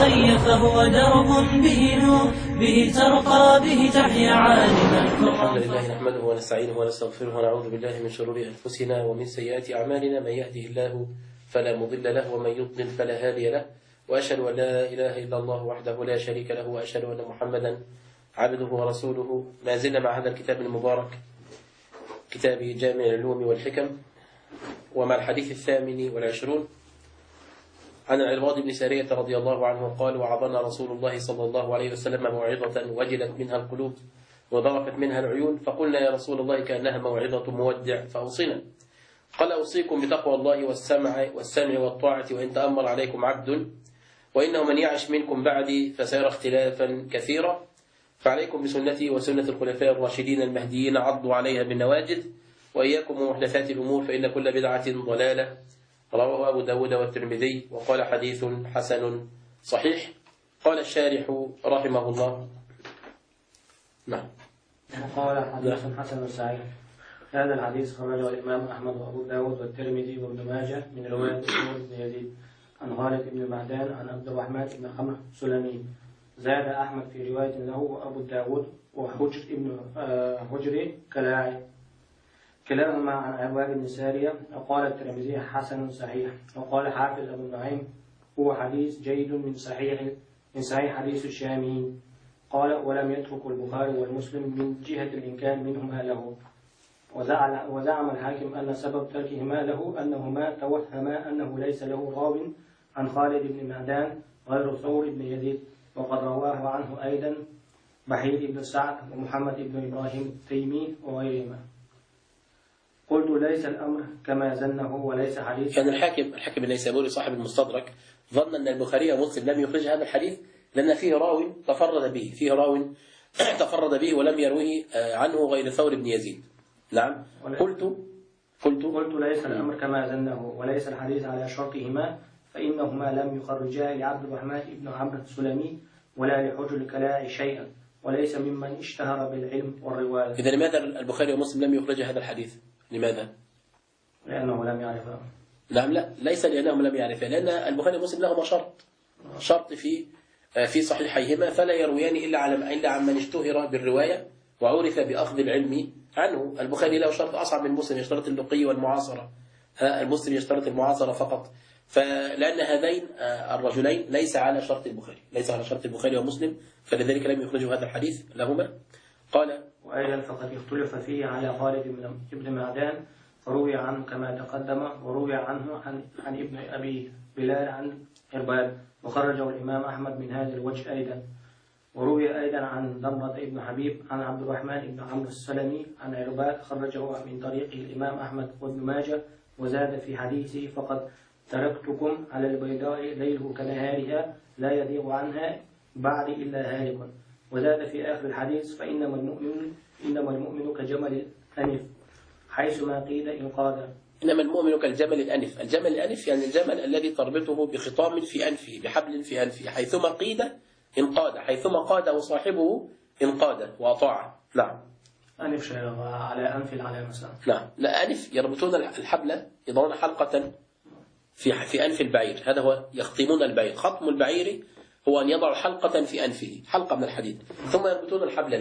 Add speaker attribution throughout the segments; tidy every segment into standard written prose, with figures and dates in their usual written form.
Speaker 1: الغي فهو درب به نور، به ترقى به تحيا عالما.
Speaker 2: الحمد لله نحمده ونستعينه ونستغفره ونعوذ بالله من شرور أنفسنا ومن سيئات أعمالنا، من يهده الله فلا مضل له ومن يضلل فلا هادي له، وأشهد أن لا إله إلا الله وحده لا شريك له، وأشهد أن محمدا عبده ورسوله. ما زلنا مع هذا الكتاب المبارك، كتاب جامع العلوم والحكم، ومع الحديث 28 عن العرباض بن سارية رضي الله عنه قال: وعظنا رسول الله صلى الله عليه وسلم موعظة وجلت منها القلوب وضرفت منها العيون، فقلنا يا رسول الله كأنها موعظة مودع فأوصنا. قال: أوصيكم بتقوى الله والسمع والطاعة وإن تأمر عليكم عبد، وإنه من يعش منكم بعدي فسيرى اختلافا كثيرا، فعليكم بسنتي وسنة الخلفاء الراشدين المهديين، عضوا عليها بالنواجذ، وإياكم ومحدثات الأمور فإن كل بدعة ضلالة. رواه أبو داود والترمذي وقال حديث حسن صحيح. قال الشارح رحمه الله: نعم.
Speaker 3: وقال حديث حسن صحيح. هذا الحديث خرجه الإمام أحمد وأبو داود والترمذي وابن ماجه من رواية عمرو بن يزيد عن خالد بن معدان عن عبد الرحمن بن عمرو السلمي. زاد أحمد في رواية له وأبو داود وحجر بن حجري كلاعب كلاهما عن عرباض بن سارية. وقال الترمذي حسن صحيح. وقال حافظ أبو النعيم هو حديث جيد من صحيح حديث الشاميين. قال: ولم يترك البخاري والمسلم من جهة الإمكان منهما له. وزعم الحاكم أن سبب تركهما له أنهما توهما أنه ليس له راو عن خالد بن معدان غير ثور بن يزيد، وقد رواه عنه أيضا بحير بن سعد ومحمد بن إبراهيم التيمي وغيرهما. قلت: ليس الأمر كما ظنه وليس حديث.
Speaker 2: كان الحاكم النيسابوري صاحب المستدرك ظن أن البخاري ومسلم لم يخرج هذا الحديث لأن فيه راو تفرد به ولم يروه عنه غير ثور بن يزيد. نعم. قلت
Speaker 3: ليس الأمر كما ظنه وليس الحديث على شرطهما، فإنهما لم يخرجا لعبد الرحمن بن عمرو السلمي ولا لحجر الكلاء شيئا، وليس ممن اشتهر بالعلم والرواية.
Speaker 2: إذا لماذا البخاري ومسلم لم يخرج هذا الحديث؟ لماذا؟
Speaker 3: لأنه لم يعرفه.
Speaker 2: نعم، لا، ليس لأنهم لم يعرفه، لأن البخاري ومسلم لهما شرط في صحيحيهما، فلا يرويان إلا عن من اشتهر بالرواية وعرف بأخذ العلم عنه. البخاري له شرط أصعب من مسلم، يشترط اللقي والمعاصرة. المسلم يشترط المعاصرة فقط، فلأن هذين الرجلين ليس على شرط البخاري ومسلم، فلذلك لم يخرجوا هذا الحديث لهما. قال:
Speaker 3: وأيضا فقد اختلف فيه على خالد بن معدان، فروي عنه كما تقدم، وروي عنه عن ابن أبي بلال عن عرباض، وخرجه الإمام أحمد من هذا الوجه أيضا. وروي أيضا عن ضمرة ابن حبيب عن عبد الرحمن بن عمرو السلمي عن عرباض، خرجه من طريقه الإمام أحمد وابن ماجه، وزاد في حديثه: فقد تركتكم على البيضاء ليله كنهارها لا يضيع عنها بعد إلا هالك. وزاد في آخر الحديث: فإنما المؤمن كجمل الأنف حيثما قيل انقاد.
Speaker 2: إنما المؤمن كالجمل الأنف. الجمل الأنف يعني الجمل الذي تربطه بخطام في أنفه، بحبل في أنفه، حيثما قيد انقاد، حيثما قاده صاحبه انقاد وأطاع. نعم.
Speaker 3: أنف شيء على أنف العلامة مثلا.
Speaker 2: نعم، لا، أنف يربطون الحبل، يضعون حلقة في أنف البعير، هذا هو يخطمون البعير. خطم البعير هو أن يضع حلقة في أنفه، حلقة من الحديد، ثم يربطون الحبل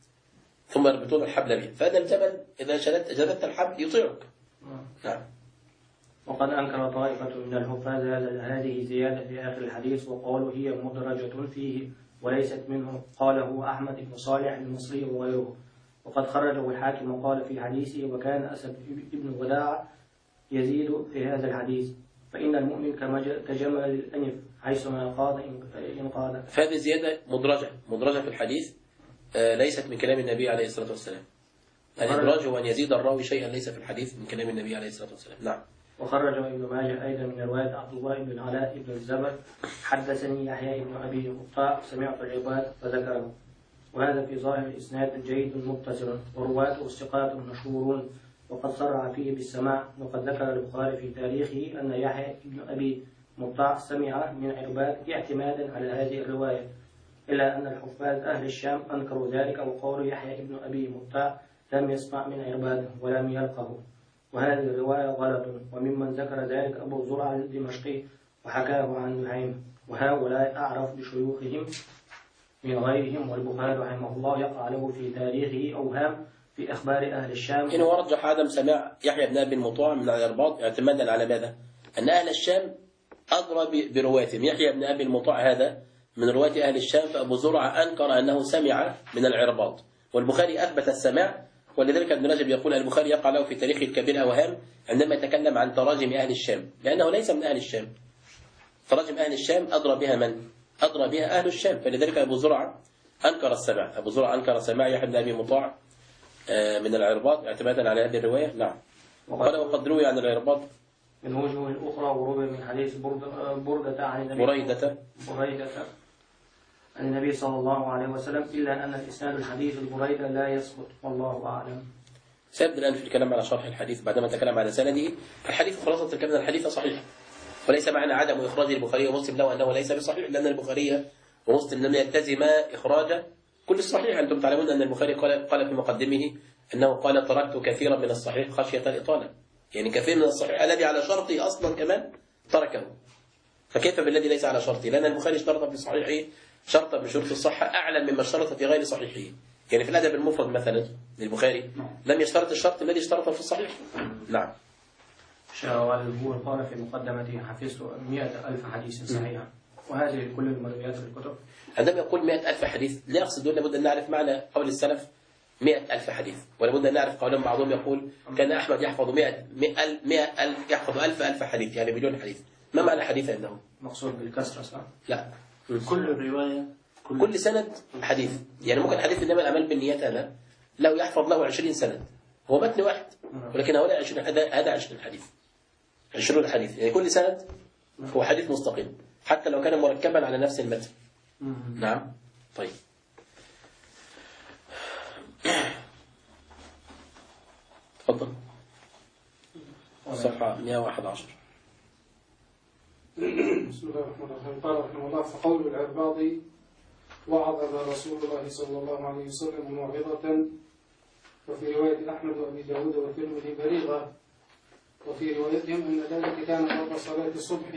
Speaker 2: به. فهذا الجبل إذا جلدت الحبل يطيعك. نعم.
Speaker 3: وقد أنكر طائفة من الحفاظ هذه زيادة في آخر الحديث، وقالوا هي مدرجة فيه وليست منه. قاله أحمد بن صالح المصري وغيره. وقد خرجه الحاكم وقال في حديثه: وكان أسد بن وداع يزيد في هذا الحديث: فإن المؤمن كجمل الأنف حيثما قاد انقاد.
Speaker 2: فهذه زيادة مدرجة في الحديث، ليست من كلام النبي عليه الصلاة والسلام. الإدراج هو أن يزيد الراوي شيئا ليس في الحديث من كلام النبي عليه الصلاة والسلام. نعم.
Speaker 3: وخرجه ابن ماجه أيضا من رواية عبد الله بن علاء بن الزبر: حدثني يحيى بن أبي مطاع سمعت العباد فذكره. وهذا في ظاهر الإسناد جيد متصل، ورواته الثقات مشهورون، وقد صرح فيه بالسماع. وقد ذكر البخاري في تاريخه أن يحيى بن أبي مطاع سمع من عرباض اعتمادا على هذه الرواية، إلا أن الحفاظ أهل الشام أنكروا ذلك، وقالوا يحيى بن أبي مطاع لم يسمع من عرباض ولم يلقه، وهذه الرواية غلط. وممن ذكر ذلك أبو زرع الدمشقي، وحكاه عن نعيم. وهؤلاء أعرف بشيوخهم من غيرهم، والبخاري رحمه الله يقع له في تاريخه أوهام في أخبار أهل الشام.
Speaker 2: إن ورجح عدم سماع يحيى بن أبي المطاع من العرباض اعتمادا على ماذا؟ أن أهل الشام أدرى برواتهم. يحيى بن أبي المطاع هذا من رواة أهل الشام، فأبو زرعة أنكر أنه سمع من العرباض، والبخاري أثبت السماع. ولذلك ابن رجب يقول البخاري يقع له في تاريخه الكبير أوهام عندما يتكلم عن تراجم أهل الشام، لأنه ليس من أهل الشام. تراجم أهل الشام أدرى بها من؟ أدرى بها أهل الشام، فلذلك أبو زرعة أنكر السماع. أبو زرعة أنكر سماع يحيى بن أبي مطاع من العرباض اعتمادا على هذه الرواية. نعم. قال وقد روي عن العرباض
Speaker 3: من وجوه أخرى، وروي من حديث بردة عن النبي
Speaker 2: بريدة
Speaker 3: عن النبي صلى الله عليه وسلم، إلا أن الإسناد الحديث البريدة لا يثبت، والله أعلم.
Speaker 2: سيبدأ الآن في الكلام على شرح الحديث بعدما تكلم على سنده. الحديث خلاصة الكلام أن الحديث صحيح، وليس معنى عدم إخراج البخاري ومسلم له أنه ليس بصحيح، لأن البخاري ومسلم لم يلتزما إخراج كل الصحيح. أنتم تعلمون أن البخاري قال في مقدمه أنه قال تركت كثيرا من الصحيح خشية الإطالة، يعني كثير من الصحيح الذي على شرطي أصلا كمان تركه، فكيف بالذي ليس على شرطي؟ لأن البخاري اشترط في صحيحه شرطا من شروط الصحة أعلى مما اشترط في غير صحيحه. يعني في الأدب المفرد مثلا للبخاري لم يشترط الشرط الذي اشترطه في الصحيح. نعم.
Speaker 3: شاول البور قال في مقدمته حفظت 100,000 حديث صحيحا، وهذه كل المرويات في الكتب.
Speaker 2: عندما يقول 100,000 حديث لا يقصد، لابد أن نعرف معنى قول السلف 100,000 حديث، ولابد أن نعرف قولهم. بعضهم يقول كان أحمد يحفظ 100,000 يحفظ 1,000 حديث، يعني مليون حديث. ما معنى حديث عندهم؟
Speaker 3: مقصود بالكسرة صح؟
Speaker 2: لا،
Speaker 4: كل الرواية
Speaker 2: كل سند حديث. يعني ممكن حديث إنما الأعمال بالنيات هذا لو يحفظ له 20 سند، هو متن واحد، ولكن هؤلاء 20 هذا 20 حديث، 20 حديث، يعني كل سند هو حديث مستقل حتى لو كان مركبا على نفس المتن. نعم. طيب. تفضل. صفحة 111.
Speaker 5: بسم الله الرحمن الرحيم. قال رحمه الله: فقول العرباض وعظنا رسول الله صلى الله عليه وسلم موعظة، وفي رواية أحمد وأبي داود والترمذي بليغة، وفي روايتهم أن ذلك كان قبل صلاة الصبح.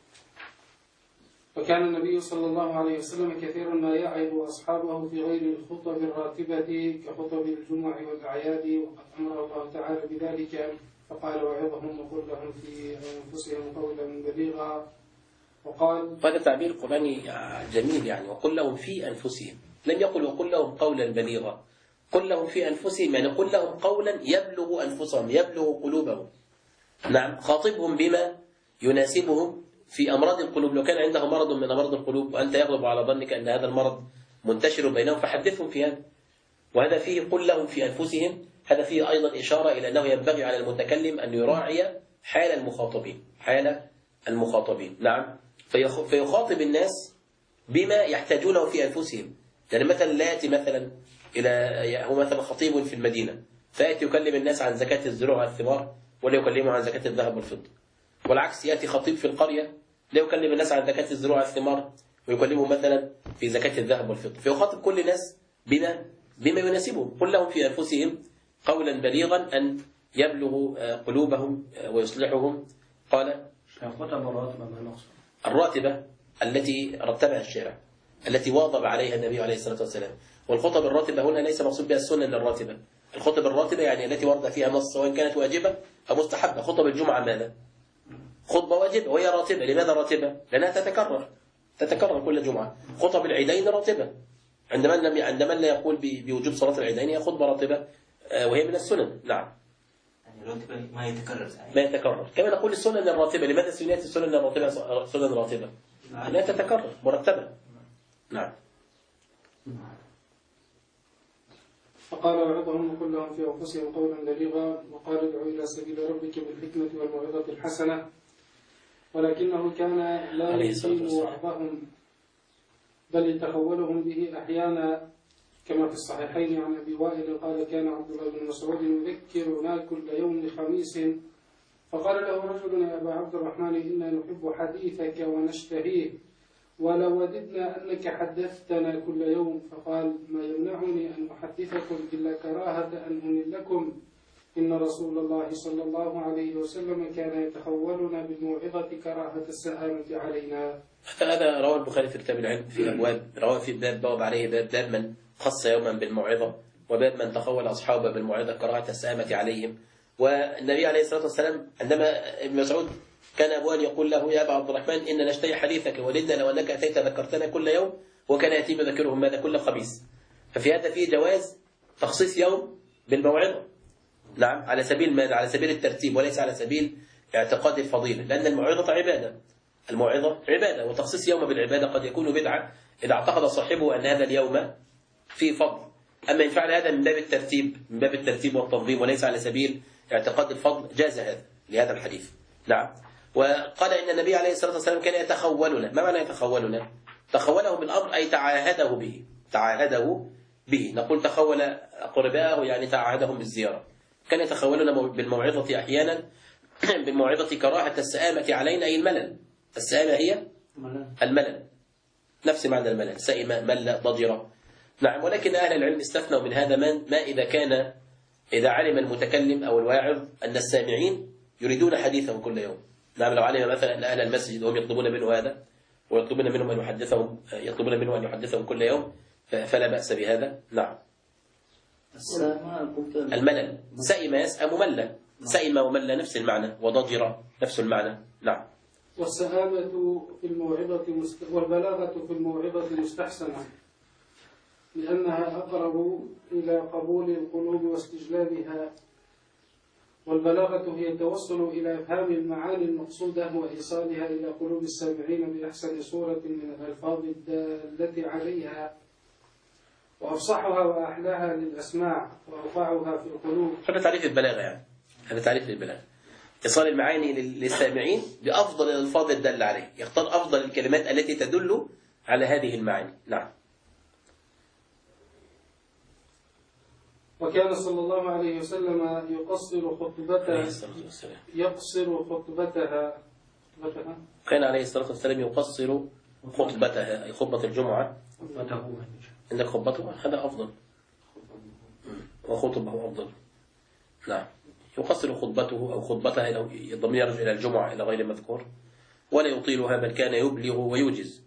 Speaker 5: وكان النبي صلى الله عليه وسلم كثيرا ما يعظ أصحابه في غير الخطب الراتبة كخطب الجمع والأعياد، وقد أمر الله تعالى بذلك فقال: وعظهم وقل لهم في أنفسهم قولا بليغا. وقال
Speaker 2: هذا تعبير قرآني جميل، يعني وقل لهم في أنفسهم، لم يقل وقل لهم قولا بليغا، قل لهم في أنفسهم، يعني قل لهم قولا يبلغ أنفسهم يبلغ قلوبهم. نعم. خاطبهم بما يناسبهم في أمراض القلوب. لو كان عنده مرض من أمراض القلوب وأنت يغلب على ظنك أن هذا المرض منتشر بينهم فحدثهم في هذا. وهذا فيه قل لهم في أنفسهم، هذا فيه أيضا إشارة إلى أنه ينبغي على المتكلم أن يراعي حال المخاطبين. نعم. فيخاطب الناس بما يحتاجونه في أنفسهم. يعني مثلا لا يأتي مثلا هو مثلا خطيب في المدينة فيأتي يكلم الناس عن زكاة الزروع والثمار ولا يكلمهم عن زكاة الذهب والفضة، والعكس يأتي خطيب في القرية لا يكلم الناس عن زكاة الزروع والثمار ويكلمهم مثلا في زكاة الذهب والفضة. فيخاطب كل الناس بما يناسبهم. قل لهم في أنفسهم قولا بليغا أن يبلغ قلوبهم ويصلحهم. قال
Speaker 3: خطب الراتبة ما المقصود؟
Speaker 2: الراتبة التي رتبها الشارع، التي واظب عليها النبي عليه الصلاة والسلام. والخطب الراتبة هنا ليس مقصود بها السنن الراتبة. الخطب الراتبة يعني التي ورد فيها نص سواء كانت واجبة أو مستحبة. خطب الجمعة ماذا؟ خطبة واجبة وهي راتبة. لماذا راتبة؟ لأنها تتكرر كل جمعة. خطب العيدين راتبة. عندما لا يقول بوجوب صلاة العيدين هي خطبة راتبة وهي من السنن. نعم.
Speaker 4: الراتبة
Speaker 2: ما يتكرر. كما نقول السنن الراتبة. لماذا سميت السنن الراتبة سنن راتبة؟ لا تتكرر، مرتبة. نعم.
Speaker 5: فقال: وعظهم وقل لهم في أنفسهم قولا بليغا. وقال: ادع إلى سبيل ربك بالحكمة والموعظة الحسنة. ولكنه كان لا يقيم وعظهم بل يتخولهم به أحيانا، كما في الصحيحين عن أبي وائل قال: كان عبد الله بن مسعود يذكرنا كل يوم خميس، فقال له رجل: يا أبا عبد الرحمن، إنا نحب حديثك ونشتهيه، ولوددنا أنك حدثتنا كل يوم. فقال: ما يمنعني أن أحدثكم إلا كراهة أن أملكم، إن رسول الله صلى الله عليه وسلم كان يتخولنا بالموعظة كراهة السآمة علينا.
Speaker 2: هذا رواه البخاري في كتاب العلم في أبواب، رواه في باب عليه باب من خص يوما بالموعظة، وباب من تخول أصحابه بالموعظة كراهة السآمة عليهم. والنبي عليه الصلاة والسلام عندما ابن مسعود كان أبوان يقول له يا أبا عبد الرحمن إن نشتهي حديثك ولدنا لو أنك أتيت ذكرتنا كل يوم، وكان يتيم ذكرهم ماذا كل خميس. ففي هذا فيه جواز تخصيص يوم بالموعظة، نعم، على سبيل ماذا؟ على سبيل الترتيب وليس على سبيل اعتقاد الفضيلة، لأن الموعظة عبادة، الموعظة عبادة، وتخصيص يوم بالعبادة قد يكون بدعة إذا اعتقد صاحبه أن هذا اليوم فيه فضل. أما إن فعل هذا من باب الترتيب والتنظيم وليس على سبيل اعتقاد الفضل جاز هذا لهذا الحديث. نعم. وقال إن النبي عليه الصلاة والسلام كان يتخولنا. ما معنى يتخولنا؟ تخوله بالأمر أي تعاهده به. نقول تخول أقرباءه يعني تعاهدهم بالزيارة. كان يتخولنا بالموعظة أحيانا بالموعظة كراهة السآمة علينا، أي الملل. السآمة هي الملل، نفس معنى الملل، سئم مل ضجر. نعم. ولكن أهل العلم استثنوا من هذا ما إذا علم المتكلم أو الواعظ أن السامعين يريدون حديثه كل يوم. نعم. لو علم مثلا أن أهل المسجد هم يطلبون منه هذا ويطلبون منهم أن يحدثهم كل يوم فلا بأس بهذا. نعم. الملل، سئم يسأم مل، سئم ومل نفس المعنى، وضجر نفس المعنى. نعم.
Speaker 5: والسآمة في الموعظة والبلاغة في الموعظة مستحسنة لأنها أقرب إلى قبول القلوب واستجلابها. والبلاغة هي التوصل إلى إفهام المعاني المقصودة وإيصالها إلى قلوب السامعين بأحسن صورة من الألفاظ الدالة عليها، وأفصحها وأحلاها للأسماع وأوقعها في القلوب.
Speaker 2: هذا تعريف البلاغة، يعني هذا تعريف للبلاغة، إيصال المعاني للسامعين بأفضل الألفاظ الدالة عليه، يختار أفضل الكلمات التي تدل على هذه المعاني. نعم.
Speaker 5: وكان صلى الله عليه وسلم يقصر خطبتها
Speaker 2: كان عليه الصلاة والسلام يقصر خطبتها، أي خطبة الجمعة. عندك خطبته هذا أفضل، وخطبه أفضل. نعم. يقصر خطبته أو خطبتها، الضمير يرجع إلى الجمعة إلى غير مذكور، ولا يطيلها بل كان يبلغ ويوجز.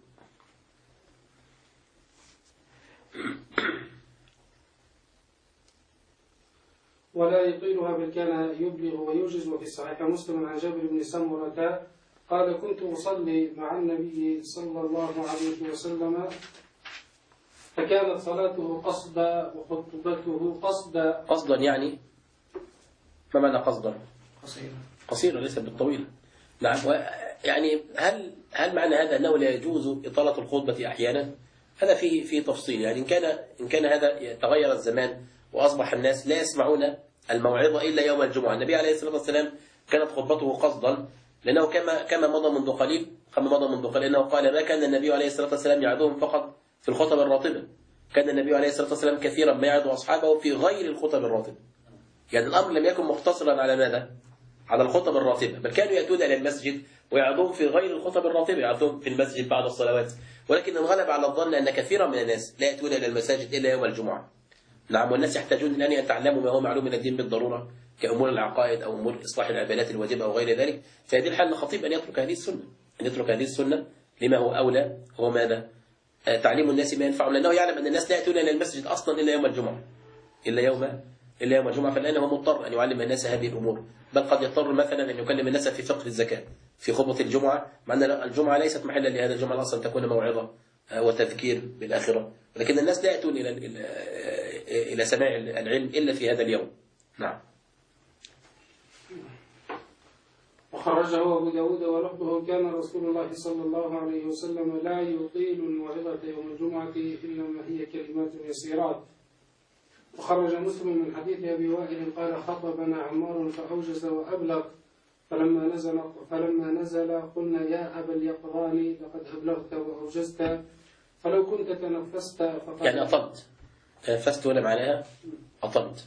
Speaker 5: ولا يطيلها بل كان يبلغ ويوجز. وفي صحيح مسلم عن جابر بن سمرة قال كنت أصلي مع النبي صلى الله عليه وسلم فكانت صلاته قصدا وخطبته قصدا.
Speaker 2: قصدا يعني ما معنى قصدا؟ قصيرة ليست بالطويلة. نعم. يعني هل معنى هذا أنه لا يجوز إطالة الخطبة أحيانا؟ هذا فيه تفصيل. يعني إن كان هذا تغير الزمان وأصبح الناس لا يسمعون الموعظة إلا يوم الجمعة. النبي عليه الصلاة والسلام كانت خطبته قصدا، لأنه كما مضى منذ قليل أنه قال ما كان النبي عليه الصلاة والسلام يعظهم فقط في الخطب الراتبة، كان النبي عليه الصلاة والسلام كثيرا ما يعظ أصحابه في غير الخطب الراتبة. يعني الأمر لم يكن مقتصرا على ماذا؟ على الخطب الراتبة، بل كانوا يأتون إلى المسجد ويعظون في غير الخطب الراتبة، يعظون في المسجد بعد الصلوات. ولكن انغلب على الظن أن كثيرا من الناس لا يأتون إلى المساجد إلا يوم الجمعة. نعم. والناس يحتاجون الآن أن يتعلموا ما هو معلوم من الدين بالضرورة كأمور العقائد أو أمور إصلاح العبادات الواجبة أو غير ذلك. في هذه الحالة الخطيب أن يترك هذه السنة لما هو أولى، هو ماذا؟ تعليم الناس ما ينفعهم، لأنه يعلم أن الناس لا يأتون إلى المسجد أصلا إلا يوم الجمعة، إلا يوم الجمعة. فالآن هو مضطر أن يعلم الناس هذه الأمور، بل قد يضطر مثلا أن يكلم الناس في فقه الزكاة في خطبة الجمعة، مع أن الجمعة ليست محلا لهذا، الجمعة أصلا تكون موعظة وتذكير بالآخرة، ولكن الناس لا يأتون إلى سماع العلم إلا في هذا اليوم. نعم.
Speaker 5: وخرجه أبو داود ولفظه كان رسول الله صلى الله عليه وسلم لا يطيل الموعظة يوم الجمعة إلا ما هي كلمات يسيرات. وخرج مسلم من حديث أبي وائل قال خطبنا عمار فأوجز وأبلغ فلما نزل قلنا يا أبا اليقظان لقد أبلغت وأوجزت فلو كنت تنفست فقد
Speaker 2: يعني أطلت. تنفست ولا معناها أطلت.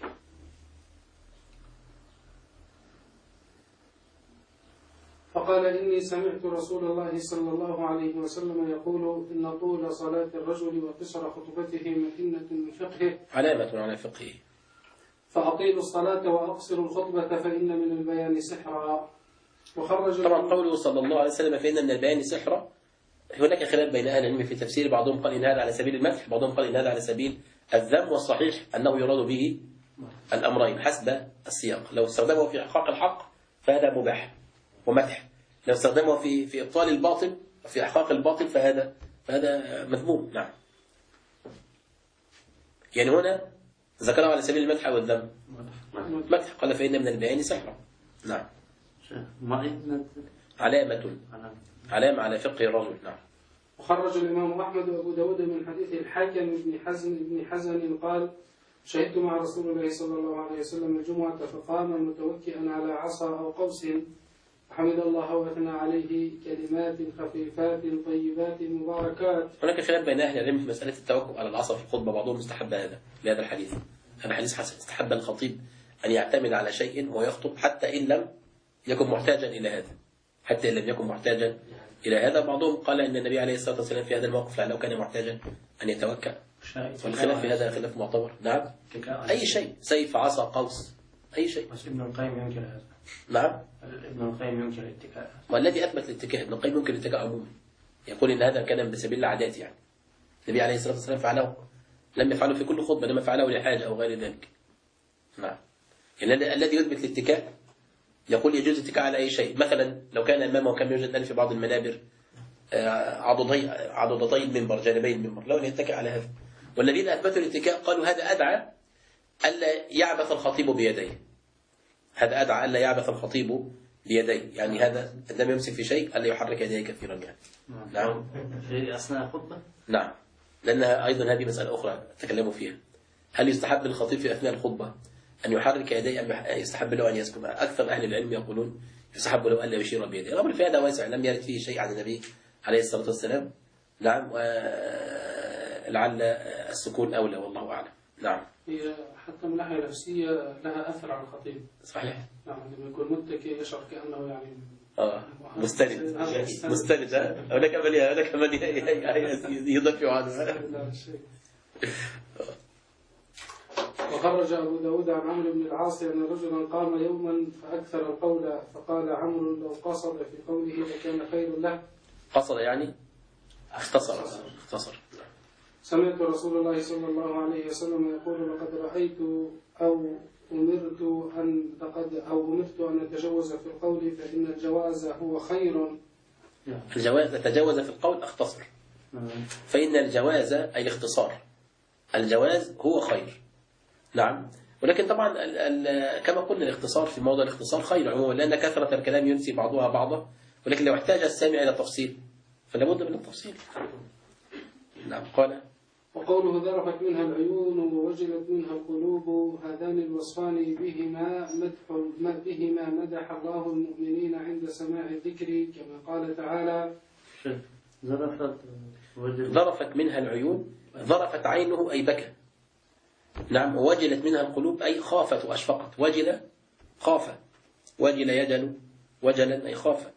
Speaker 5: فقال إني سمعت رسول الله صلى الله عليه وسلم يقول إن طول صلاة الرجل وقصر خطبته مكنة من فقهه،
Speaker 2: علامة على فقهه.
Speaker 5: فأطيلوا الصلاة وأقصروا الخطبة فإن من البيان سحرا. وخرج
Speaker 2: طبعا قوله صلى الله عليه وسلم فإن من البيان سحرا، هناك خلاف بين أهل العلم في تفسير، بعضهم قال إن هذا على سبيل المدح، بعضهم قال إن هذا على سبيل الذم، والصحيح أنه يراد به الأمرين حسب السياق. لو استخدمه في إحقاق الحق فهذا مباح ومدح، لو استخدمه في إبطال الباطل في إحقاق الباطل فهذا مذموم. نعم. يعني هنا ذكره على سبيل المدح أو الذم. مدح، قال فإن من البيان سحرا. نعم. علامة على فقه الرجل. نعم.
Speaker 5: وخرج الإمام أحمد وأبو داود من حديث الحاكم بن حزن قال: شهدت مع رسول الله صلى الله عليه وسلم الجمعة فقام متوكئا على عصا أو قوس حمد الله وأثنى عليه كلمات خفيفات طيبات مباركات.
Speaker 2: هناك خلاف بين أهل العلم في مسألة التوكل على العصا في الخطبة، بعضهم مستحب هذا لهذا الحديث. هذا حديث حسن، استحب الخطيب أن يعتمد على شيء ويخطب حتى إن لم يكن محتاجا إلى هذا، حتى إن لم يكن محتاجا إلى هذا. بعضهم قال إن النبي عليه الصلاة والسلام في هذا الموقف لعله كان محتاجا أن يتوكل، والخلاف في هذا خلاف معتبر. نعم. أي شيء، سيف، عصا، قوس، أي شيء.
Speaker 3: بس ابن القيم ينكر هذا.
Speaker 2: نعم.
Speaker 3: ابن القيم ينكر الاتكاء،
Speaker 2: والذي أثبت الاتكاء ابن القيم ينكر الاتكاء عموما، يقول إن هذا كان بسبيل العادات. يعني النبي عليه الصلاة والسلام فعله، لم يفعله في كل خطبة، لما فعله لحاجة أو غير ذلك. نعم. يعني الذي يثبت الاتكاء يقول يجوز الاتكاء على أي شيء. مثلا لو كان أمامه كم يوجد في بعض المنابر عضدتي المنبر، جانبي المنبر، لو أن يتكئ على هذا. والذين أثبتوا الاتكاء قالوا هذا أدعى ألا يعبث الخطيب بيديه، هذا أدعى ألا يعبث الخطيب بيديه، يعني هذا عندما يمسك في شيء ألا يحرك يديه كثيرا. يعني نعم.
Speaker 4: في أثناء الخطبة.
Speaker 2: نعم، لأنها أيضا هذه مسألة أخرى تكلموا فيها. هل يستحب للخطيب في أثناء الخطبة أن يحرك يديه أم يستحب له أن يسكت؟ أكثر أهل العلم يقولون يستحب له ألا يشير بيده. الأمر في هذا واسع، لم يرد فيه شيء عن النبي عليه الصلاة والسلام. نعم. ولعل السكون أولى، والله أعلم. نعم.
Speaker 5: هي حتى من ناحية نفسية لها أثر على الخطيب.
Speaker 2: صحيح.
Speaker 5: نعم، لما يكون متكئ يشعر كأنه يعني
Speaker 2: مستند. هناك من يدافع عنه.
Speaker 5: وخرج أبو داود عن عمرو بن العاص أن رجلا قام يوما فأكثر القول، فقال عمرو: لو قصد في قوله لكان خير له.
Speaker 2: قصد يعني اختصر.
Speaker 5: سمعت رسول الله صلى الله عليه وسلم يقول: لقد رأيت أو أمرت أن أتجوز في القول فإن الجواز هو خير.
Speaker 2: الجواز تجاوز في القول، اختصر. فإن الجواز أي الاختصار، الجواز هو خير. نعم. ولكن طبعا كما قلنا الاختصار في موضع الاختصار خير عموما، لأن كثرة الكلام ينسي بعضها بعضا، ولكن لو احتاج السامع إلى تفصيل فلا بد من التفصيل. نعم. قال:
Speaker 5: وقوله ذرفت منها العيون ووجلت منها القلوب، هذان الوصفان بهما مدح الله المؤمنين عند سماع الذكر، كما قال تعالى:
Speaker 2: ذرفت منها العيون، ذرفت عينه أي بكى. نعم. ووجلت منها القلوب أي خافت وأشفقت. وجل خاف، وجل يجل وجلا أي خاف.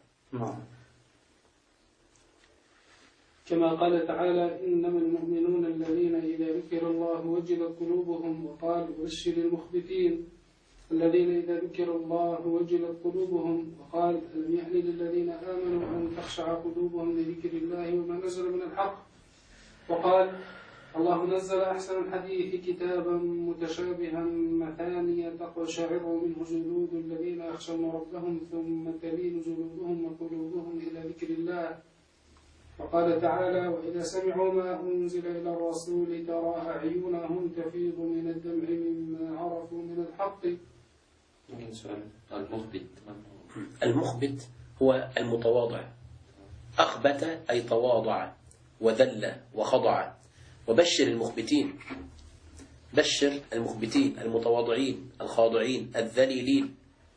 Speaker 5: كما قال تعالى: إنما المؤمنون الذين إذا ذكر الله وجلت قلوبهم، وقال: وبشر المخبتين الذين إذا ذكر الله وجلت قلوبهم، وقال: ألم يأن للذين آمنوا أن تخشع قلوبهم لذكر الله وما نزل من الحق، وقال: الله نزل أحسن الحديث كتابا متشابها مثانية تقشعر منه جلود الذين يخشون ربهم ثم تلين جلودهم وقلوبهم إلى ذكر الله. وقال تعالى: وإذا سمعوا ما أنزل إلى الرسول ترى أعينهم تفيض من الدمع مما عرفوا من الحق.
Speaker 2: المخبت هو المتواضع. أخبت أي تواضع وذل وخضع. وبشر المخبتين، بشر المخبتين المتواضعين الخاضعين الذليلين.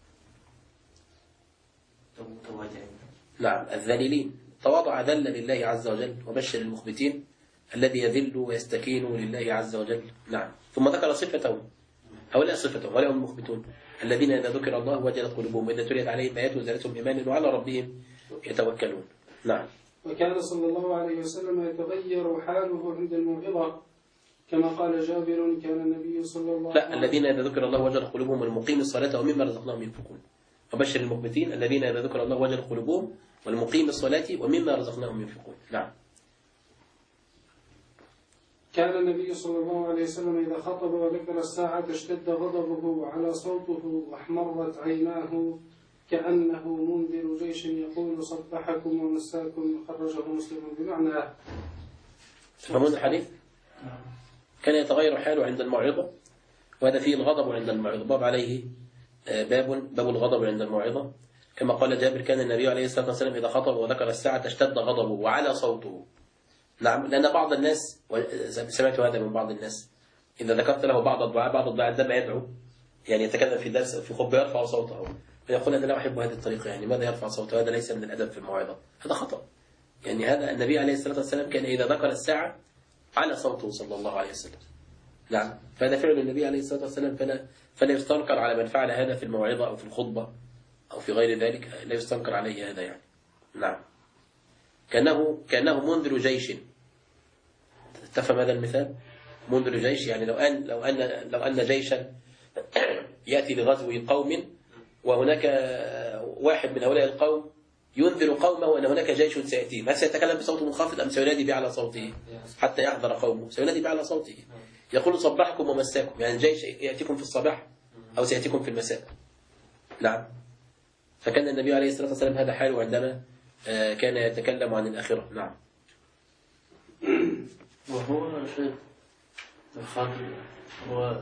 Speaker 2: نعم، الذليلين. تواضع ذل لله عز وجل. وبشر المخبتين الذي يذل ويستكين لله عز وجل. نعم. ثم ذكر صفته، هؤلاء صفتهم، ولا هم المخبتون الذين إذا ذكر الله وجلت قلوبهم وإذا تليت عليهم آياته زادتهم إيمانا وعلى ربهم يتوكلون. نعم.
Speaker 5: وكان صلى الله عليه وسلم يتغير حاله عند الموعظة، كما قال جابر كان النبي صلى الله عليه وسلم.
Speaker 2: لا، الذين إذا ذكر الله وجلت قلوبهم والمقيم الصلاة ومما رزقناهم ينفقون. وبشر المخبتين الذين إذا ذكر الله وجلت قلوبهم والمقيم الصلاة ومما رزقناهم ينفقون. نعم.
Speaker 5: كان النبي صلى الله عليه وسلم إذا خطب وذكر الساعة اشتد غضبه وعلى صوته واحمرت عيناه كأنه منذر جيش يقول صبحكم ومساكم. خرجه مسلم بمعنى.
Speaker 2: تفهمون الحديث؟ كان يتغير حاله عند الموعظة، وهذا فيه الغضب عند الموعظة. باب عليه باب الغضب عند الموعظة. كما قال جابر كان النبي عليه الصلاة والسلام إذا خطب وذكر الساعة اشتد غضبه وعلى صوته. نعم، لأن بعض الناس، سمعت هذا من بعض الناس، إذا ذكرت له بعض الدعاء عندما يدعو يعني يتكلم في درس في خطبة يرفع صوته ويقول أنا لا أحب هذه الطريقة، يعني ماذا يرفع صوته؟ هذا ليس من الأدب في الموعظة، هذا خطأ. يعني هذا النبي عليه الصلاة والسلام كان إذا ذكر الساعة على صوته صلى الله عليه وسلم. نعم، فهذا فعل النبي عليه الصلاة والسلام، فلا يستنكر على من فعل هذا في الموعظة أو في الخطبة أو في غير ذلك، لا يستنكر عليه هذا يعني. نعم، كأنه منذر جيش. تفهم هذا المثال؟ منذر جيش يعني لو أن جيشا يأتي لغزو قوم وهناك واحد من هؤلاء القوم ينذر قومه أن هناك جيش سيأتي، هل سيتكلم بصوت منخفض أم سينادي بأعلى صوته حتى يحضر قومه؟ سينادي بأعلى صوته، يقول صبحكم ومساكم، يعني الجيش يأتيكم في الصباح أو سيأتيكم في المساء. نعم، فكان النبي عليه الصلاة والسلام هذا حاله عندما كان يتكلم عن الآخرة. نعم.
Speaker 4: وهو شيخ الخاطب هو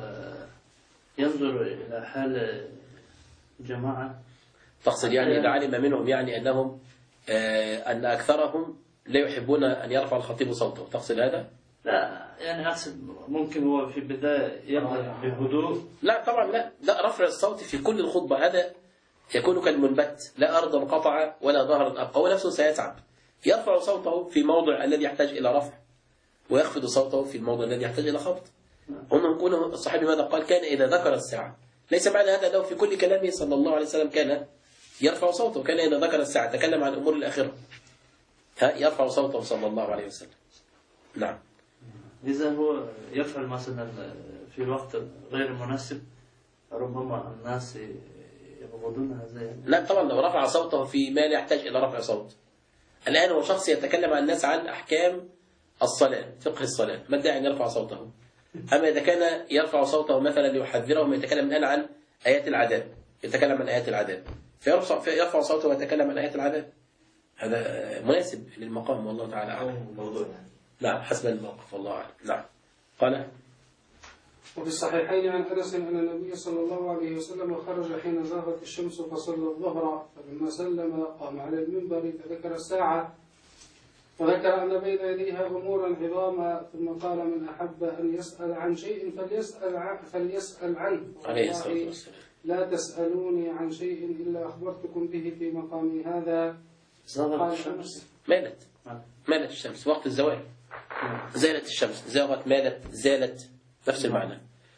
Speaker 4: ينظر إلى حال جماعة،
Speaker 2: تقصد يعني إذا علم منهم يعني أنهم أن أكثرهم لا يحبون أن يرفع الخطيب صوته، تقصد هذا؟
Speaker 4: لا، يعني أقصد ممكن هو في البداية يبدأ بهدوء.
Speaker 2: لا طبعا، لا رفع الصوت في كل الخطبة هذا يكون كالمنبت، لا أرضا قطع ولا ظهرا أبقى، هو نفسه سيتعب. يرفع صوته في موضع الذي يحتاج إلى رفع ويخفض صوته في الموضع الذي يحتاج إلى خفض. هنا الصحابي ماذا قال؟ كان إذا ذكر الساعة، ليس معنى هذا أنه في كل كلامه صلى الله عليه وسلم كان يرفع صوته، كان إذا ذكر الساعة تكلم عن أمور الآخرة يرفع صوته صلى الله عليه وسلم. نعم.
Speaker 4: إذا هو يفعل مثلا في وقت غير مناسب ربما الناس يبغضون هذا.
Speaker 2: لا طبعا، لو رفع صوته في ما لا يحتاج إلى رفع صوت. الآن هو شخص يتكلم عن الناس عن أحكام الصلاة، فقه الصلاة، ما الداعي أن يرفع صوته؟ أما إذا كان يرفع صوته مثلا ليحذرهم، يتكلم الآن عن آيات العذاب، يتكلم عن آيات العذاب، فيرفع صوته ويتكلم عن آيات العذاب، هذا مناسب للمقام والله تعالى أعلم. نعم، حسب الموقف والله أعلم. نعم. قال
Speaker 5: وفي الصحيحين عن أنس أن النبي صلى الله عليه وسلم خرج حين زاغت الشمس فصلى الظهر، فلما سلم قام على المنبر فذكر الساعة وذكر أن بين يديها أمورا عظاما، ثم قال من أحب أن يسأل عن شيء فليسأل عنه،
Speaker 2: عليه الصلاة والسلام.
Speaker 5: لا تسألوني عن شيء إلا أخبرتكم به في مقامي هذا.
Speaker 4: زاغت الشمس،
Speaker 2: مالت الشمس وقت الزوال، زالت الشمس، زاغت، مالت، زالت، نفس المعنى.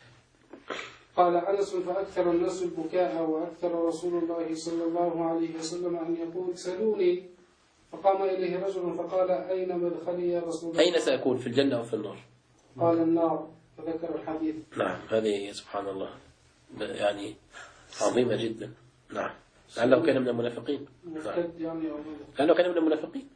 Speaker 5: قال أنس فأكثر الناس البكاء وأكثر رسول الله صلى الله عليه وسلم أن يقول سلوني، فقام إليه رجل فقال أين مدخلي يا رسول الله؟
Speaker 2: أين سأكون، في الجنة أو في النار؟
Speaker 5: قال النار، فذكر الحديث.
Speaker 2: نعم، هذه سبحان الله يعني عظيمة جدا. نعم، لعله كان من المنافقين. لعله كان من المنافقين.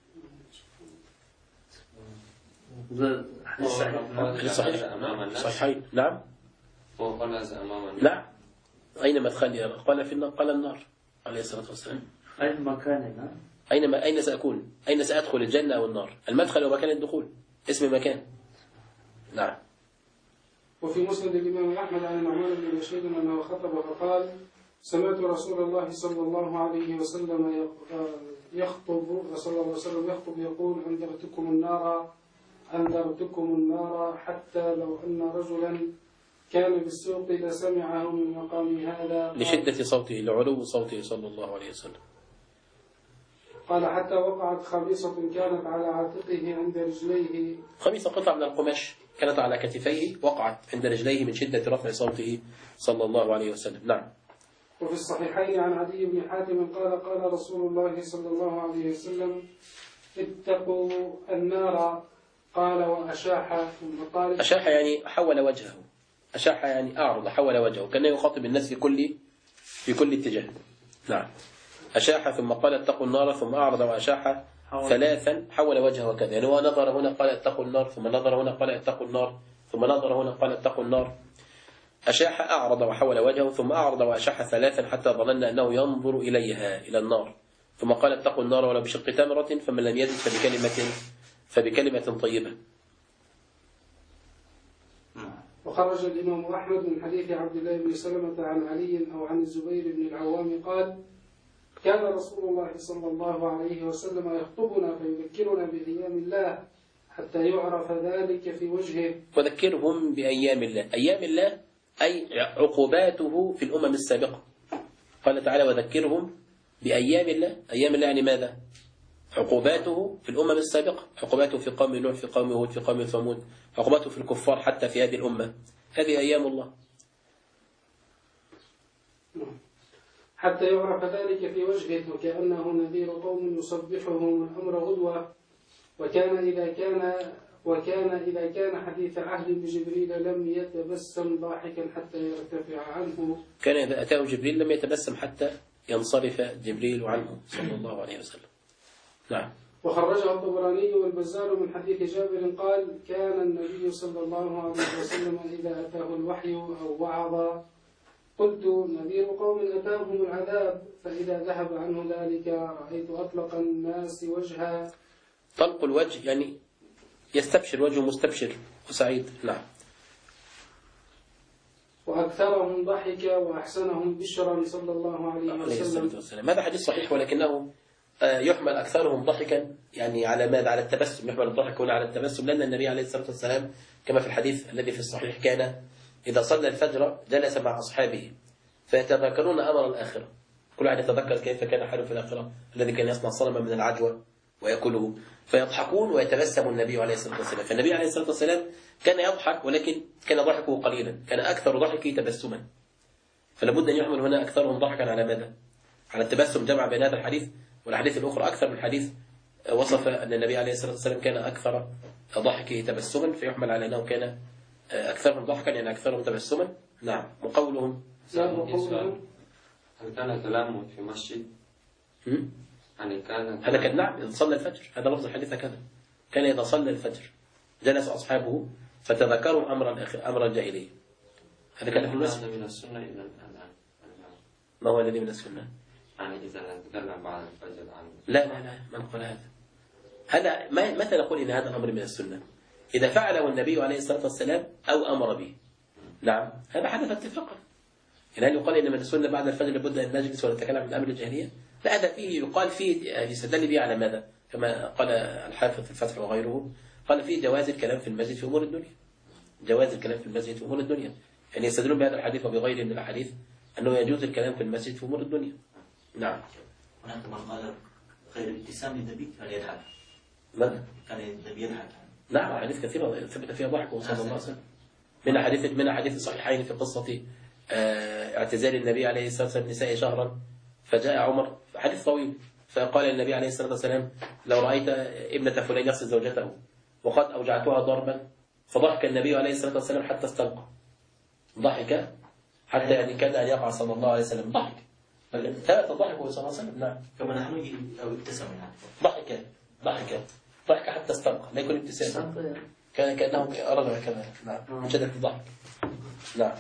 Speaker 2: صحيح. نعم. لا، أين مدخلي؟ قال في النار، قال النار عليه الصلاة والسلام.
Speaker 4: أين مكاننا؟
Speaker 2: أين سأكون؟ أين سأدخل، الجنة أو النار؟ المدخل ومكان الدخول، اسم مكان. نعم.
Speaker 5: وفي مسند الإمام أحمد عن النعمان بن بشير أنه خطب فقال سمعت رسول الله صلى الله عليه وسلم يخطب يقول أنذرتكم النار حتى لو أن رجلا كان بالسوق لسمعه من مقام هذا،
Speaker 2: لشدة صوته، لعلو صوته صلى الله عليه وسلم.
Speaker 5: قال حتى وقعت خميصة كانت على عاتقه عند رجليه،
Speaker 2: خميصة قطعة من القماش كانت على كتفيه، وقعت عند رجليه من شدة رفع صوته صلى الله عليه وسلم. نعم.
Speaker 5: وفي الصحيحين عن عدي بن حاتم قال رسول الله صلى الله عليه وسلم اتقوا النار، قال وأشاح ثم قال
Speaker 2: أشاح يعني حول وجهه، أشاح يعني أعرض، حول وجهه، كان يخاطب الناس في كل اتجاه. نعم. أشاح ثم قال اتقوا النار ثم أعرض وأشاح ثلاثا حول وجهه وكذا، يعني هو نظر هنا قال اتقوا النار، ثم نظر هنا قال اتقوا النار، ثم نظر هنا قال اتقوا النار. أشاح أعرض وحول وجهه ثم أعرض وأشاح ثلاثا حتى ظننا أنه ينظر إليها إلى النار، ثم قال اتقوا النار ولو بشق تمرة، فمن لم يجد فبكلمة طيبة.
Speaker 5: وخرج الإمام أحمد من حديث عبد الله بن سلمة عن علي أو عن الزبير بن العوام قال كان رسول الله صلى الله عليه وسلم يخطبنا فيذكرنا بأيام الله حتى يعرف ذلك في وجهه.
Speaker 2: وذكرهم بأيام الله، أيام الله أي عقوباته في الأمم السابقة. قال تعالى وذكرهم بأيام الله، أيام الله يعني ماذا؟ عقوباته في الأمم السابقة، عقوباته في قوم نوح، في قوم هود، في قوم ثمود، عقوباته في الكفار حتى في هذه الأمة، هذه أيام الله.
Speaker 5: حتى يعرف ذلك في وجهه وكأنه نذير قوم يصبحهم الأمر غدوة. وكان إذا كان حديث عهد بجبريل لم يتبسم ضاحكا حتى يرتفع عنه.
Speaker 2: كان إذا أتاه جبريل لم يتبسم حتى ينصرف جبريل عنه صلى الله عليه وسلم. نعم.
Speaker 5: وخرجه الطبراني والبزار من حديث جابر قال كان النبي صلى الله عليه وسلم إذا أتاه الوحي أو وعظ قلت نذير قوم أتاهم العذاب فإذا ذهب عنه ذلك رأيت أطلق الناس وجها.
Speaker 2: طلق الوجه يعني يستبشر، وجهه مستبشر وسعيد. نعم.
Speaker 5: وأكثرهم ضحكا وأحسنهم بشرا صلى الله عليه وسلم.
Speaker 2: هذا حديث صحيح، ولكنه يحمل أكثرهم ضحكا يعني على ماذا؟ على التبسم، يحمل الضحك هنا على التبسم، لأن النبي عليه الصلاة والسلام كما في الحديث الذي في الصحيح كان إذا صلى الفجر جلس مع أصحابه فيتذكرون أمر الآخرة، كل واحد يتذكر كيف كان حاله في الآخرة، الذي كان يصنع صنما من العجوة ويأكله، فيضحكون ويتبسم النبي عليه الصلاة والسلام. فالنبي عليه الصلاة والسلام كان يضحك، ولكن كان ضحكه قليلا، كان أكثر ضحكه تبسما، فلابد أن يحمل هنا أكثرهم ضحكا على ماذا؟ على التبسم، جمع بين هذا الحديث والحديث الأخرى. أكثر من حديث وصف أن النبي عليه الصلاة والسلام كان أكثر ضحكه تبسما، فيحمل على أنه كان أكثرهم ضحكا يعني أكثرهم تبسما. نعم. وقولهم
Speaker 6: هل كان كلامه في مسجد؟ يعني
Speaker 2: هذا كان نعم إذا صلى الفجر، هذا لفظ الحديث كذا، كان إذا صلى الفجر جلس أصحابه فتذكروا أمر الجاهلية. هذا كان في المسجد.
Speaker 6: من السنة إلى الآن.
Speaker 2: ما هو الذي من السنة؟
Speaker 6: يعني إذا نتكلم بعد الفجر عن
Speaker 2: لا من قال هذا متى نقول إن هذا الأمر من السنة؟ إذا فعله النبي عليه الصلاة والسلام أو أمر به. نعم هذا حدث اتفاقا. هل يقال إن من السنة بعد الفجر لابد أن نجلس ونتكلم عن الأمر الجاهلية؟ لا، هذا فيه يقال فيه يستدل به على ماذا؟ كما قال الحافظ في الفتح وغيره، قال فيه جواز الكلام في المسجد في أمور الدنيا، جواز الكلام في المسجد في أمور الدنيا، يعني يستدلون بهذا الحديث وبغيره من الأحاديث أنه يجوز الكلام في المسجد في أمور الدنيا. نعم.
Speaker 7: هناك من قال غير ابتسام النبي كان يضحك.
Speaker 2: ماذا؟
Speaker 7: كان النبي يضحك.
Speaker 2: نعم أحاديث كثيرة ثبت فيها ضحك صلى الله عليه وسلم، من أحاديث الصحيحين في قصة اعتزال النبي عليه الصلاة والسلام النساء شهرا، فجاء عمر، حديث طويل، فقال النبي عليه الصلاة والسلام لو رأيت ابنة فلان يغسل زوجته وقد أوجعتها ضربا، فضحك النبي عليه الصلاة والسلام حتى استلقى، ضحك حتى يعني كاد أن يقع صلى الله عليه وسلم، ضحك ثبت ضحكه صلى الله عليه وسلم. نعم.
Speaker 7: كما نحن يجي أو ابتسم يعني.
Speaker 2: ضحك حتى استلقى، لا يكون ابتسام، كأنه أراد هكذا. نعم من شدة الضحك. نعم.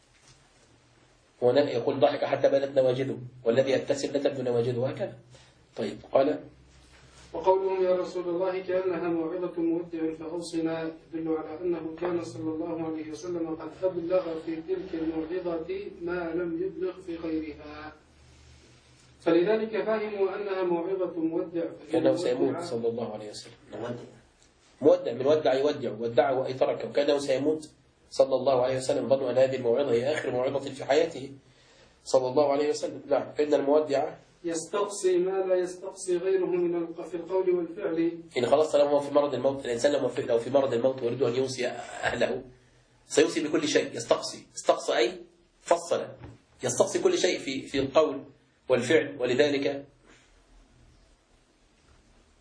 Speaker 2: هنا يقول ضحك حتى بدت نواجذه، والذي يبتسم لا تبدو نواجذه، هكذا. طيب قال
Speaker 5: وقولهم يا رسول الله كأنها موعظة مودع فأوصنا يدل على أنه كان صلى الله عليه وسلم قد أبلغ في تلك الموعظة ما لم يبلغ في غيرها، فلذلك فهموا أنها موعظة مودع.
Speaker 2: كأنه سيموت صلى الله عليه وسلم. مودع من ودع يودع، ودعه أي تركه، كأنه سيموت صلى الله عليه وسلم، ظنوا أن هذه الموعظة هي آخر موعظة في حياته صلى الله عليه وسلم. نعم. فإن المودع
Speaker 5: يستقصي ما لا يستقصي غيره في القول والفعل.
Speaker 2: إن خلاص طالما هو في مرض الموت، الإنسان لو في مرض الموت ويريد أن يوصي أهله سيوصي بكل شيء، استقصى أي فصل، يستقصي كل شيء في القول والفعل. ولذلك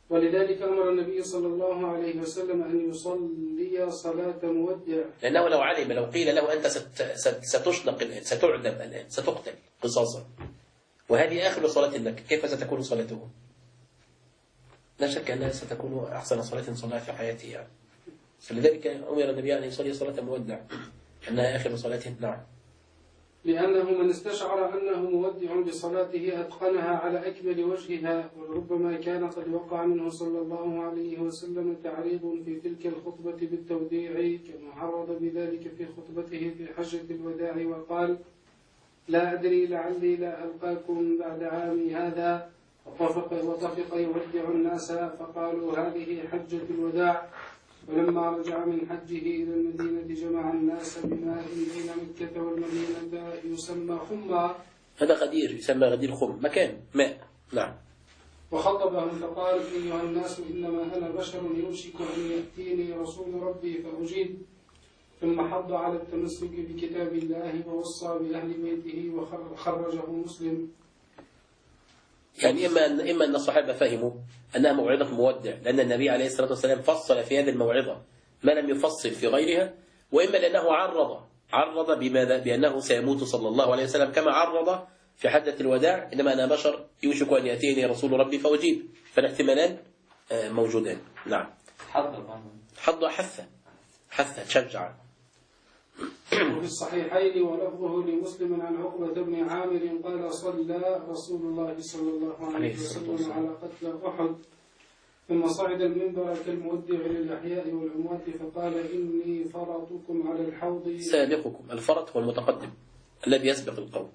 Speaker 5: ولذلك أمر النبي صلى الله عليه وسلم أن يصلي صلاة مودع.
Speaker 2: لأنه لو علم، لو قيل له أنت ستشنق الآن، ستعدم الآن، ستقتل قصاصا، وهذه آخر صلاة لك، كيف ستكون صلاته؟ لا شك أنها ستكون أحسن صلاة صلاها في حياته يعني. فلذلك أمر النبي أن يصلي صلاة مودع، أنها آخر صلاة. نعم.
Speaker 5: لأنه من استشعر أنه مودع بصلاته أتقنها على أكمل وجهها، وربما كان قد وقع منه صلى الله عليه وسلم تعريض في تلك الخطبة بالتوديع، كما عرض بذلك في خطبته في حجة الوداع وقال: لا أدري لعلي لا ألقاكم بعد عامي هذا، وطفق يودع الناس فقالوا هذه حجة الوداع. ولما رجع من حجه إلى المدينة جمع الناس بماء بين مكة والمدينة يسمى خمّا.
Speaker 2: هذا غدير، يسمى غدير خم، مكان ماء. نعم.
Speaker 5: وخطبهم فقال: أيها الناس، إنما أنا بشر يوشك أن يأتيني رسول ربي فأجيب. ثم حض على التمسك بكتاب الله ووصى بأهل بيته، وخرجه مسلم.
Speaker 2: يعني إما أن الصحابة فهموا أنها موعظة مودع لأن النبي عليه الصلاة والسلام فصل في هذه الموعظة ما لم يفصل في غيرها، وإما لأنه عرض بماذا؟ بأنه سيموت صلى الله عليه وسلم كما عرض في حجة الوداع: إنما أنا بشر يوشك أن يأتيني رسول ربي فأجيب. فالاحتمالان موجودان. نعم. حض حث تشجع.
Speaker 5: وفي الصحيحين ولفظه لمسلم عن عقبة بن عامر قال: صلى رسول الله صلى الله عليه وسلم على قتل أحد، ثم صعد المنبر كالمودع للأحياء والأموات فقال: إني فرطكم على الحوض.
Speaker 2: سابقكم، الفرط هو المتقدم الذي يسبق القوم،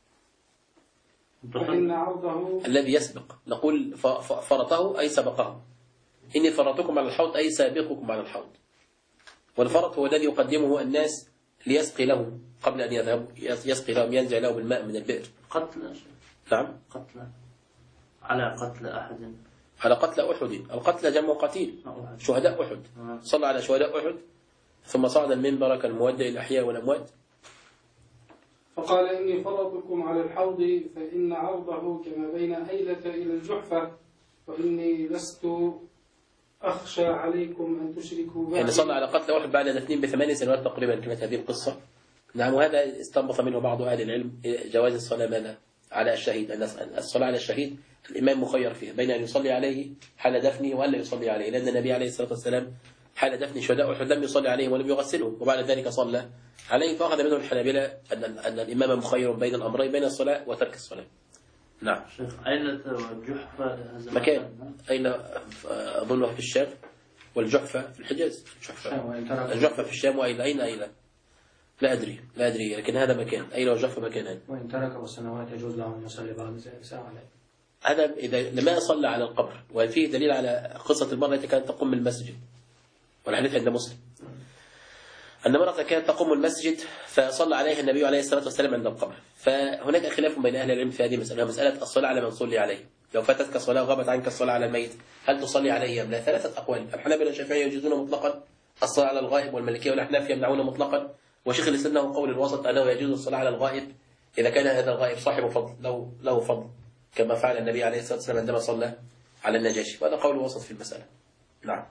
Speaker 5: فإن عرضه
Speaker 2: الذي يسبق. نقول فرطه أي سبقه. إني فرطكم على الحوض أي سابقكم على الحوض. والفرط هو الذي يقدمه الناس ليسقي لهم قبل أن يذهبوا، يسقي لهم، ينزع لهم الماء من البئر.
Speaker 4: قتل.
Speaker 2: نعم.
Speaker 4: قتل على قتل أحد.
Speaker 2: على قتل أحد. القتل جمع قتيل، شهداء أحد. صلى على شهداء أحد ثم صعد المنبر كالمودع الأحياء والأموات.
Speaker 5: فقال: إني فرطكم على الحوض، فإن عرضه كما بين أيلة إلى الجحفة، وإني لست أخشى عليكم أن تشركوا بعدي.
Speaker 2: يعني صلى على قتل واحد بعد الاثنين ب8 سنوات تقريبا كانت هذه القصة. نعم. وهذا استنبط منه بعض أهل العلم جواز الصلاة ماذا؟ على الشهيد. أن الصلاة على الشهيد الإمام مخير فيها بين أن يصلي عليه حال دفنه وأن لا يصلي عليه، لأن النبي عليه الصلاة والسلام حال دفن شهداء أحد لم يصلي عليهم ولم يغسلهم، وبعد ذلك صلى عليه. فأخذ منه الحنابلة أن الإمام مخير بين الأمرين، بين الصلاة وترك الصلاة. نعم.
Speaker 4: أين الجحفة؟
Speaker 2: مكان أين؟ أظنه في الشام، والجحفة في الحجاز. الجحفة في الشام. وأين أين لا أدري لكن هذا مكان. أين والجحفة مكانان.
Speaker 3: وإن تركه السنوات يجوز له أن يصلي بعد ساعة عليه.
Speaker 2: هذا إذا لما صلى على القبر. وفيه دليل على قصة المرأة التي كانت تقوم المسجد، والحديث عند مسلم أن امرأة كانت تقوم المسجد فصلى عليها النبي عليه الصلاة والسلام عند القبر. فهناك خلاف بين أهل العلم في هذه المسألة، مسألة الصلاة على من صلي عليه. لو فاتتك صلاة وغابت عنك الصلاة على الميت هل تصلي عليه أم لا؟ 3 أقوال. الحنابلة والشافعية يجوزون مطلقا الصلاة على الغائب، والمالكية والأحناف يمنعون مطلقا، وشيخ الإسلام له قول الوسط أنه يجوز الصلاة على الغائب إذا كان هذا الغائب صاحب فضل، له فضل، كما فعل النبي عليه الصلاة والسلام عندما صلى على النجاشي. وهذا قول الوسط في المسألة. نعم.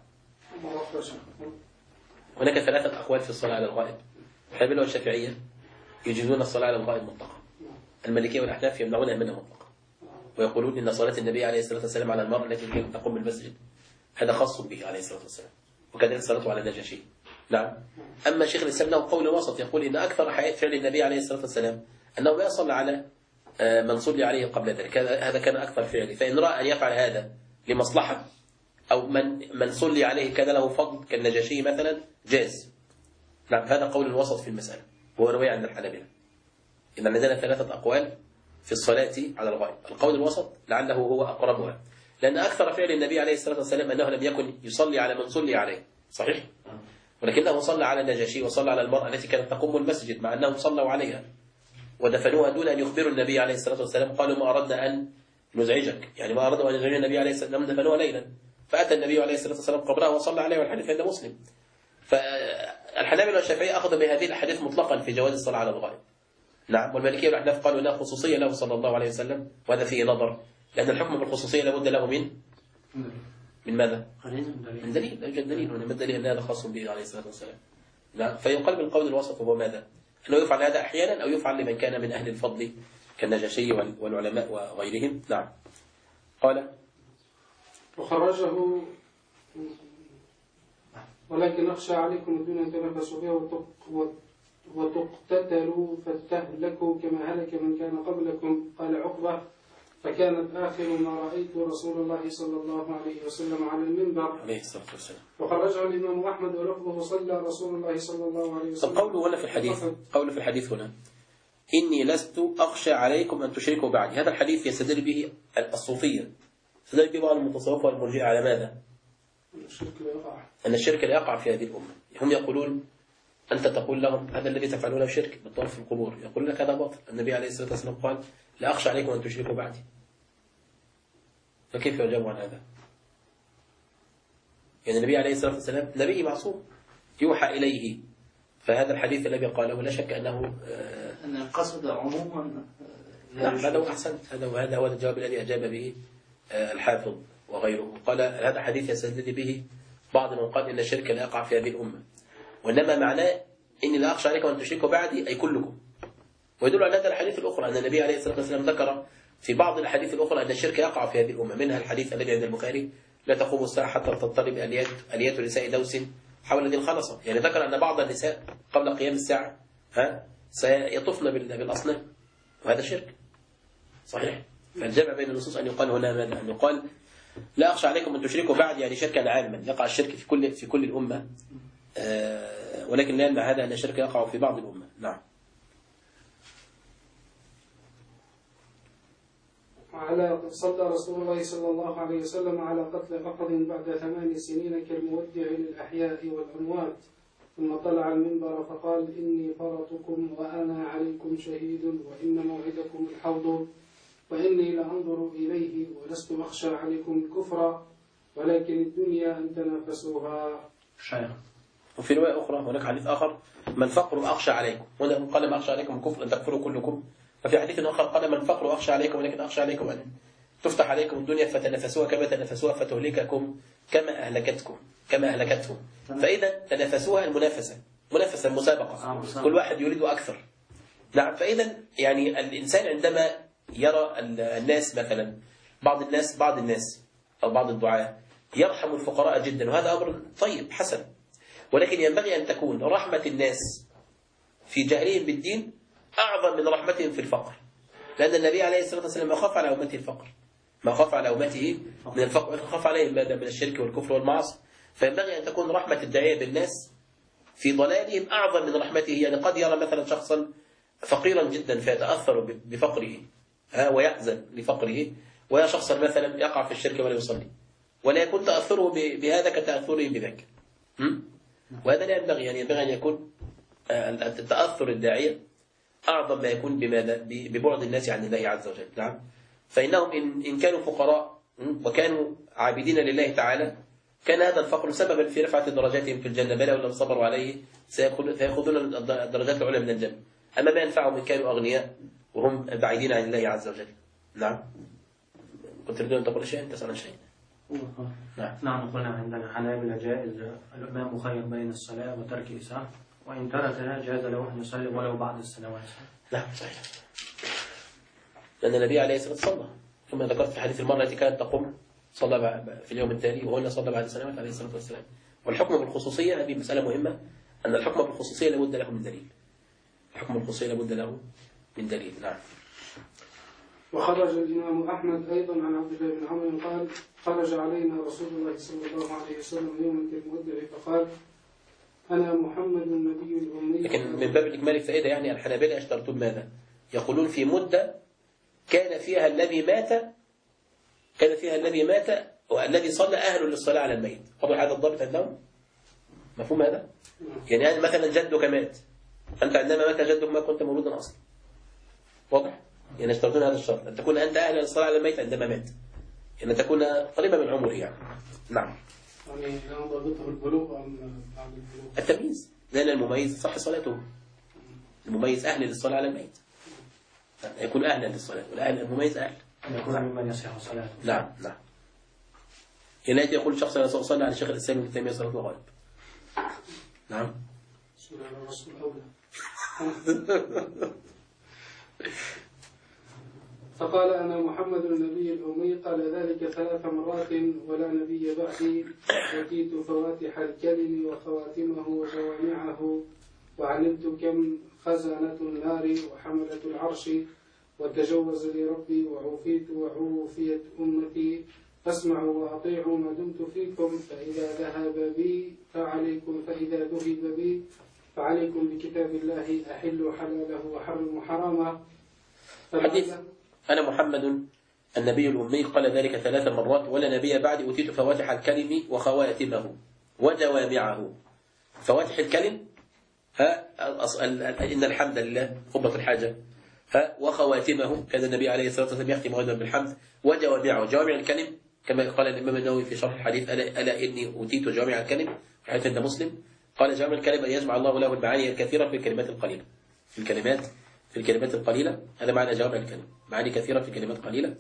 Speaker 2: هناك 3 أقوال في الصلاة على الغائب. الحنابلة والشافعية يجوزون الصلاة على الغائب مطلقا، المالكية والأحناف يمنعونها منها مطلقا، ويقولون إن صلاة النبي عليه الصلاة والسلام على المرأة التي كانت تقوم بالمسجد هذا خاص به عليه الصلاة والسلام، وكذلك صلاته على النجاشي. نعم. أما شيخ الإسلام له قول وسط يقول إن أكثر فعل النبي عليه الصلاة والسلام أنه لا يصلى على من صلي عليه قبل ذلك، هذا كان أكثر فعله. فإن رأى أن يفعل هذا لمصلحة أو من صلي عليه كان له فضل كالنجاشي مثلا جاز. نعم. هذا قول الوسط في المسألة وهو رواية عند الحنابلة. إن عندنا 3 أقوال في الصلاة على الغائب. القول الوسط لعله هو أقربها، لأن أكثر فعل النبي عليه الصلاة والسلام أنه لم يكن يصلي على من صلي عليه، صحيح؟ ولكنه صلى على النجاشي وصلى على المرأة التي كانت تقوم المسجد مع أنهم صلوا عليها ودفنوها دون أن يخبروا النبي عليه الصلاة والسلام. قالوا ما أردنا أن نزعجك، يعني ما أردنا أن نزعج النبي عليه الصلاة والسلام، دفنوها ليلا. فأتى النبي عليه الصلاة والسلام قبرها وصلى عليها، والحديث عند مسلم. فالحنابلة والشافعية أخذوا بهذه الحديث مطلقا في جواز الصلاة على الغائب. نعم. والمالكية والأحناف قالوا إنها خصوصية له صلى الله عليه وسلم، وهذا فيه نظر، لأن الحكم بالخصوصية لابد له من من ماذا؟
Speaker 3: دليل.
Speaker 2: من دليل، لا يوجد دليل، وإنما الدليل أن هذا خاص به عليه الصلاة والسلام. نعم. فيقال بالقول الوسط هو ماذا؟ أنه يفعل هذا أحيانا أو يفعل لمن كان من أهل الفضل كالنجاشي والعلماء وغيرهم. نعم. قال
Speaker 5: وخرجه ولكن أخشى عليكم الدنيا تنافسوا فيها وتقتتلوا فتهلكوا كما هلك من كان قبلكم. قال عقبة: فكانت آخر ما رأيت رسول الله صلى الله عليه وسلم على المنبر
Speaker 2: عليه الصلاة والسلام.
Speaker 5: وخرجه الإمام أحمد ولفظه: صلى رسول الله صلى الله عليه وسلم.
Speaker 2: طب قوله هنا في الحديث، قوله في الحديث هنا: إني لست أخشى عليكم أن تشركوا بعدي. هذا الحديث يستدل به الصوفية، يستدل به بعض المتصوفة والمرجئة على ماذا؟ أن الشرك لا يقع في هذه الأمة. هم يقولون، أنت تقول لهم هذا الذي تفعلونه شرك بالطواف في القبور، يقول لك هذا باطل. النبي عليه الصلاة والسلام قال: لا أخشى عليكم أن تشركوا بعدي. فكيف يجاوب عن هذا؟ يعني النبي عليه الصلاة والسلام نبي معصوم يوحى إليه، فهذا الحديث الذي قاله لا شك أنه
Speaker 4: أن القصد عموما.
Speaker 2: نعم، هذا هو أحسنت، هذا هو الجواب الذي أجاب به الحافظ وغيره. قال هذا حديث يستدل به بعض من قال إن الشرك لا يقع في هذه الأمة، وإنما معناه إني لا أخشى عليكم أن تشركوا بعدي أي كلكم. ويدل على هذا الحديث الأخرى أن النبي عليه الصلاة والسلام ذكر في بعض الأحاديث الأخرى أن الشرك يقع في هذه الأمة، منها الحديث الذي عند البخاري: لا تقوم الساعة حتى تضطرب أليات نساء دوس حول ذي الخلصة. يعني ذكر أن بعض النساء قبل قيام الساعة سيطفن بالأصنام، وهذا شرك صحيح. فالجمع بين النصوص أن يقال هنا ماذا؟ أن يقال لا أخشى عليكم أن تشركوا بعد، يعني شركا عاما يقع الشرك في كل الأمة، ولكن لا يمنع هذا أن الشرك يقع في بعض الأمة. نعم.
Speaker 5: صلى رسول الله صلى الله عليه وسلم على قتل أحد بعد 8 سنين كالمودع للأحياء والأموات، ثم طلع المنبر فقال: إني فرطكم وأنا عليكم شهيد، وإن موعدكم الحوض، وإني لأنظر إليه، ولست أخشى عليكم الكفر ولكن الدنيا أن تنافسوها.
Speaker 2: وفي رواية أخرى هناك حديث آخر: من فقر أخشى عليكم، وهنا قال: ما أخشى عليكم الكفر أن تكفروا كلكم. ففي حديث آخر قال: من فقر أخشى عليكم ولكن أخشى عليكم أن تفتح عليكم الدنيا فتنافسوها كما تنافسوها فتهلككم كما أهلكتهم. فإذا تنافسوها المنافسة المسابقة، كل واحد يريد أكثر. نعم. فإذا يعني الإنسان عندما يرى الناس مثلا بعض الناس أو بعض الدعاة يرحم الفقراء جدا، وهذا أمر طيب حسن، ولكن ينبغي أن تكون رحمة الناس في جهلهم بالدين أعظم من رحمتهم في الفقر، لأن النبي عليه الصلاة والسلام ما خاف على أمته الفقر، ما خاف على أمته من الفقر، خاف عليهم ماذا؟ من الشرك والكفر والمعاصي. فينبغي أن تكون رحمة الداعية بالناس في ضلالهم أعظم من رحمته. يعني قد يرى مثلا شخصا فقيرا جدا فيتأثر بفقره ويحزن لفقره، ويا شخصا مثلا يقع في الشرك ولا يصلي، ولا يكون تأثره بهذا كتأثره بذاك. وهذا لا ينبغي، يعني ينبغي أن يكون التأثر الداعية أعظم ما يكون بماذا؟ ببعد الناس عن الله عز وجل. نعم. فإنهم إن كانوا فقراء وكانوا عابدين لله تعالى كان هذا الفقر سببا في رفعة درجاتهم في الجنة، بل ولو صبروا عليه سيأخذون الدرجات العلى من الجنة. أما ما ينفعهم إن كانوا أغنياء وهم بعيدين عن الله عز وجل. نعم. كنت تريدون أن تقول شيء؟ أنت تسأل شيء.
Speaker 3: نعم. قلنا عندنا حنابلة جائز الإمام مخير بين الصلاة وترك الإساءة، وإن تركها جاز له أن يصلي ولو بعد السنوات.
Speaker 2: نعم صحيح. لأن النبي عليه الصلاة والسلام صلى، ثم ذكرت في حديث المرأة التي كانت تقوم صلى في اليوم التالي، وهو صلى بعد سنوات عليه الصلاة والسلام. والحكم بالخصوصية هذه مسألة مهمة، أن الحكم بالخصوصية لابد له من دليل. الحكم بالخصوصية لابد له من دليل. نعم.
Speaker 5: وخرج الإمام أحمد أيضا عن عبد الله بن عمرو قال: خرج علينا رسول الله صلى الله عليه وسلم يوما كالمودع فقال: أنا محمد النبي الأمي.
Speaker 2: لكن من باب الإجمال الفائدة، يعني الحنابلة يشترطون ماذا؟ يقولون في مدة كان فيها الذي مات والذي صلى أهل للصلاة على الميت. واضح هذا الضابط عندهم؟ مفهوم هذا؟ يعني مثلا جدك مات، أنت عندما مات جدك ما كنت مولودا أصلا. واضح؟ يعني يشترطون هذا الشرط، أن تكون أنت أهل للصلاة على الميت عندما مات، أن تكون قريبا من عمره يعني. نعم.
Speaker 5: يعني ضابطه البلوغ أم بعد البلوغ؟
Speaker 2: التمييز، لأن المميز صح صلاته، المميز أهل للصلاة على الميت، يكون أهلا للصلاة، والأهل المميز أهل
Speaker 3: أن يكون ممن يصح صلاته.
Speaker 2: نعم. هنا يقول شخص أنا سأصلي على الشيخ الإسلام ابن تيمية صلاة الغائب. نعم.
Speaker 5: صلى على الرسول أولى. فقال أنا محمد النبي الأمي قال ذلك 3 مرات ولا نبي بعدي أتيت فواتح الكلم وخواتمه وجوامعه وعلمت كم خزنة النار وحملة العرش وتجوز لي ربي وعوفيت وعوفيت أمتي فاسمعوا وأطيعوا ما دمت فيكم فإذا ذهب بي فعليكم بكتاب الله أحل حلاله وحرم حرامه.
Speaker 2: حديث أنا محمد النبي الأمي قال ذلك 3 مرات ولا نبي بعد أوتيت فواتح الكلم وخواتمه وجوامعه. فواتح الكلم إن الحمد لله خطبة الحاجة وخواتمه كان النبي عليه الصلاة والسلام يختم أيضا بالحمد وجوامعه. جوامع الكلم كما قال الإمام النووي في شرح الحديث ألا إني أوتيت جوامع الكلم في حديث عند مسلم قال جوامع الكلم أن يجمع الله له المعاني الكثيرة في الكلمات القليلة. في الكلمات القليلة هذا معنى جوامع الكلم، معاني كثيرة في كلمات قليلة.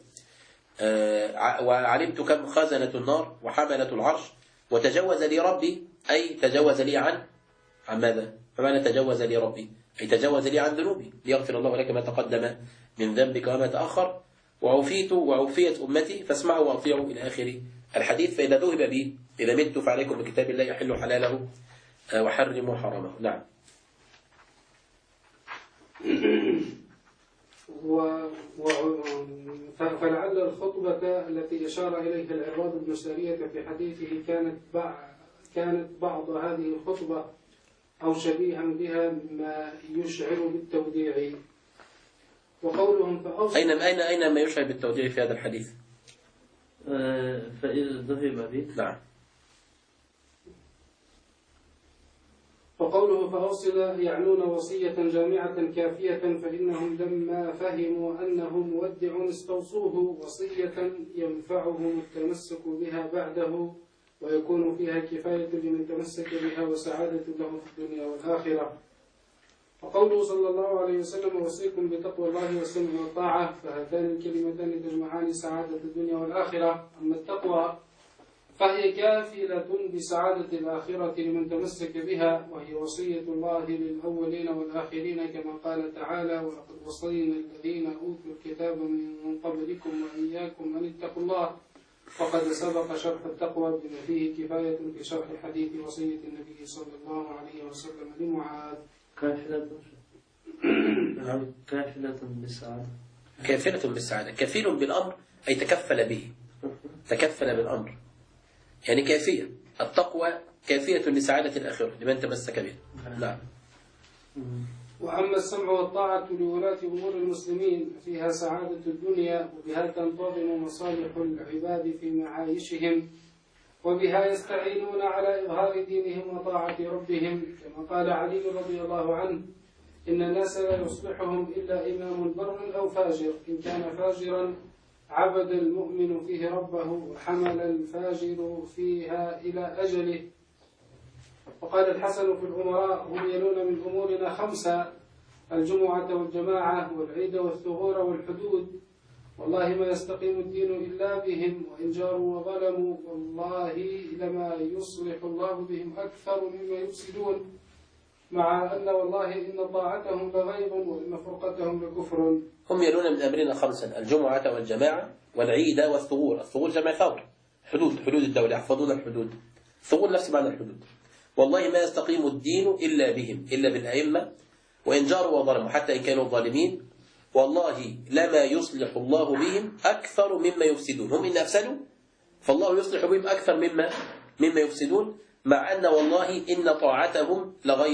Speaker 2: وعلمت كم خزنة النار وحملة العرش وتجوز لي ربي أي تجوز لي عن ماذا؟ فمعنى تجوز لي ربي أي تجوز لي عن ذنوبي ليغفر الله لك ما تقدم من ذنبك وما تأخر وعوفيت أمتي فاسمعوا وأطيعوا إلى آخر الحديث. فإذا ذهب بي إذا مت فعليكم بكتاب الله يحل حلاله وحرموا حرامه. نعم.
Speaker 5: فلعل الخطبة التي أشار إليها العرباض بن سارية في حديثه كانت بعض هذه الخطبة أو شبيها بها مما يشعر بالتوديع. وقولهم
Speaker 2: أين ما يشعر بالتوديع في هذا الحديث؟
Speaker 4: فإذا ذهب به.
Speaker 2: نعم.
Speaker 5: وقوله فأوصل يعنون وصية جامعة كافية فإنهم لما فهموا أنه مودع استوصوه وصية ينفعهم التمسك بها بعده ويكون فيها كفاية لمن تمسك بها وسعادة له في الدنيا والآخرة. وقوله صلى الله عليه وسلم وصيكم بتقوى الله والسمع والطاعة فهاتان الكلمتان تجمعان سعادة الدنيا والآخرة. أما التقوى فهي كافلة بسعادة الآخرة لمن تمسك بها وهي وصية الله للأولين والآخرين كما قال تعالى ولقد وصينا الذين أوتوا الكتاب من قبلكم وإياكم أن اتقوا الله. وقد سبق شرح التقوى بما فيه كفاية في شرح حديث وصية النبي صلى الله عليه وسلم لمعاذ.
Speaker 4: كافلة بالسعادة.
Speaker 2: كافلة بالسعادة. كفيل بالأمر أي تكفل به، تكفل بالأمر يعني كافية. التقوى كافية لسعادة الآخرة لمن تمسك به. نعم.
Speaker 5: وأما السمع والطاعة لولاة أمور المسلمين فيها سعادة الدنيا وبها تنتظم مصالح العباد في معايشهم وبها يستعينون على إظهار دينهم وطاعة ربهم كما قال علي رضي الله عنه إن الناس لا يصلحهم إلا إمام بر أو فاجر إن كان فاجرا عبد المؤمن فيه ربه وحمل الفاجر فيها إلى أجله. وقال الحسن في الأمراء هم يلون من أمورنا 5 الجمعة والجماعة والعيد والثغور والحدود والله ما يستقيم الدين إلا بهم وإن جاروا وظلموا والله لما يصلح الله بهم أكثر مما يفسدون مع أن والله إن طاعتهم لغيظ وإن فرقتهم لكفر.
Speaker 2: هم يلون من أمرنا 5 الجمعة والجماعة والعيد والثغور. الثغور جمع ثغر، حدود الدولة، يحفظون الحدود. ثغور نفس معنى الحدود. والله ما يستقيم الدين إلا بهم إلا بالأئمة وإن جاروا وظلموا حتى إن كانوا ظالمين والله لما يصلح الله بهم أكثر مما يفسدون. هم إن أفسدوا فالله يصلح بهم أكثر مما يفسدون مع أن والله إن طاعتهم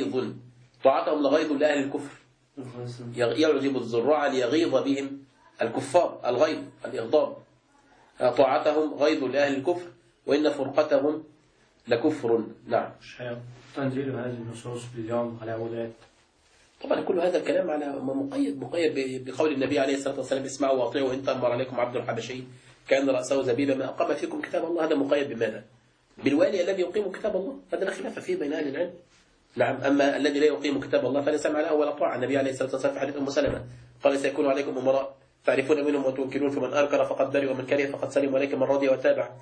Speaker 2: لغيظ لأهل الكفر. يعجب الزراع ليغيظ بهم الكفار الغيظ الإغضاب. طاعتهم غيظ لأهل الكفر وإن فرقتهم لكفر. نعم.
Speaker 3: تنزيل هذه النصوص باليوم على ولاة.
Speaker 2: طبعا كل هذا الكلام على مقيد بقول النبي عليه الصلاة والسلام اسمعوا واطيعوا إن تأمر عليكم عبد الحبشي كأن رأسه زبيبا ما أقام فيكم كتاب الله. هذا مقيد بماذا؟ بالوالي الذي يقيم كتاب الله. هذا لا خلاف فيه بين أهل العلم. نعم. أما الذي لا يقيم كتاب الله فلا سمع له ولا طاعة. النبي عليه الصلاة والسلام في حديث أم سلمة قال سيكون عليكم أمراء تعرفون منهم وتنكرون فمن أنكر فقد برئ ومن كره فقد سلم ولكن من رضي وتابع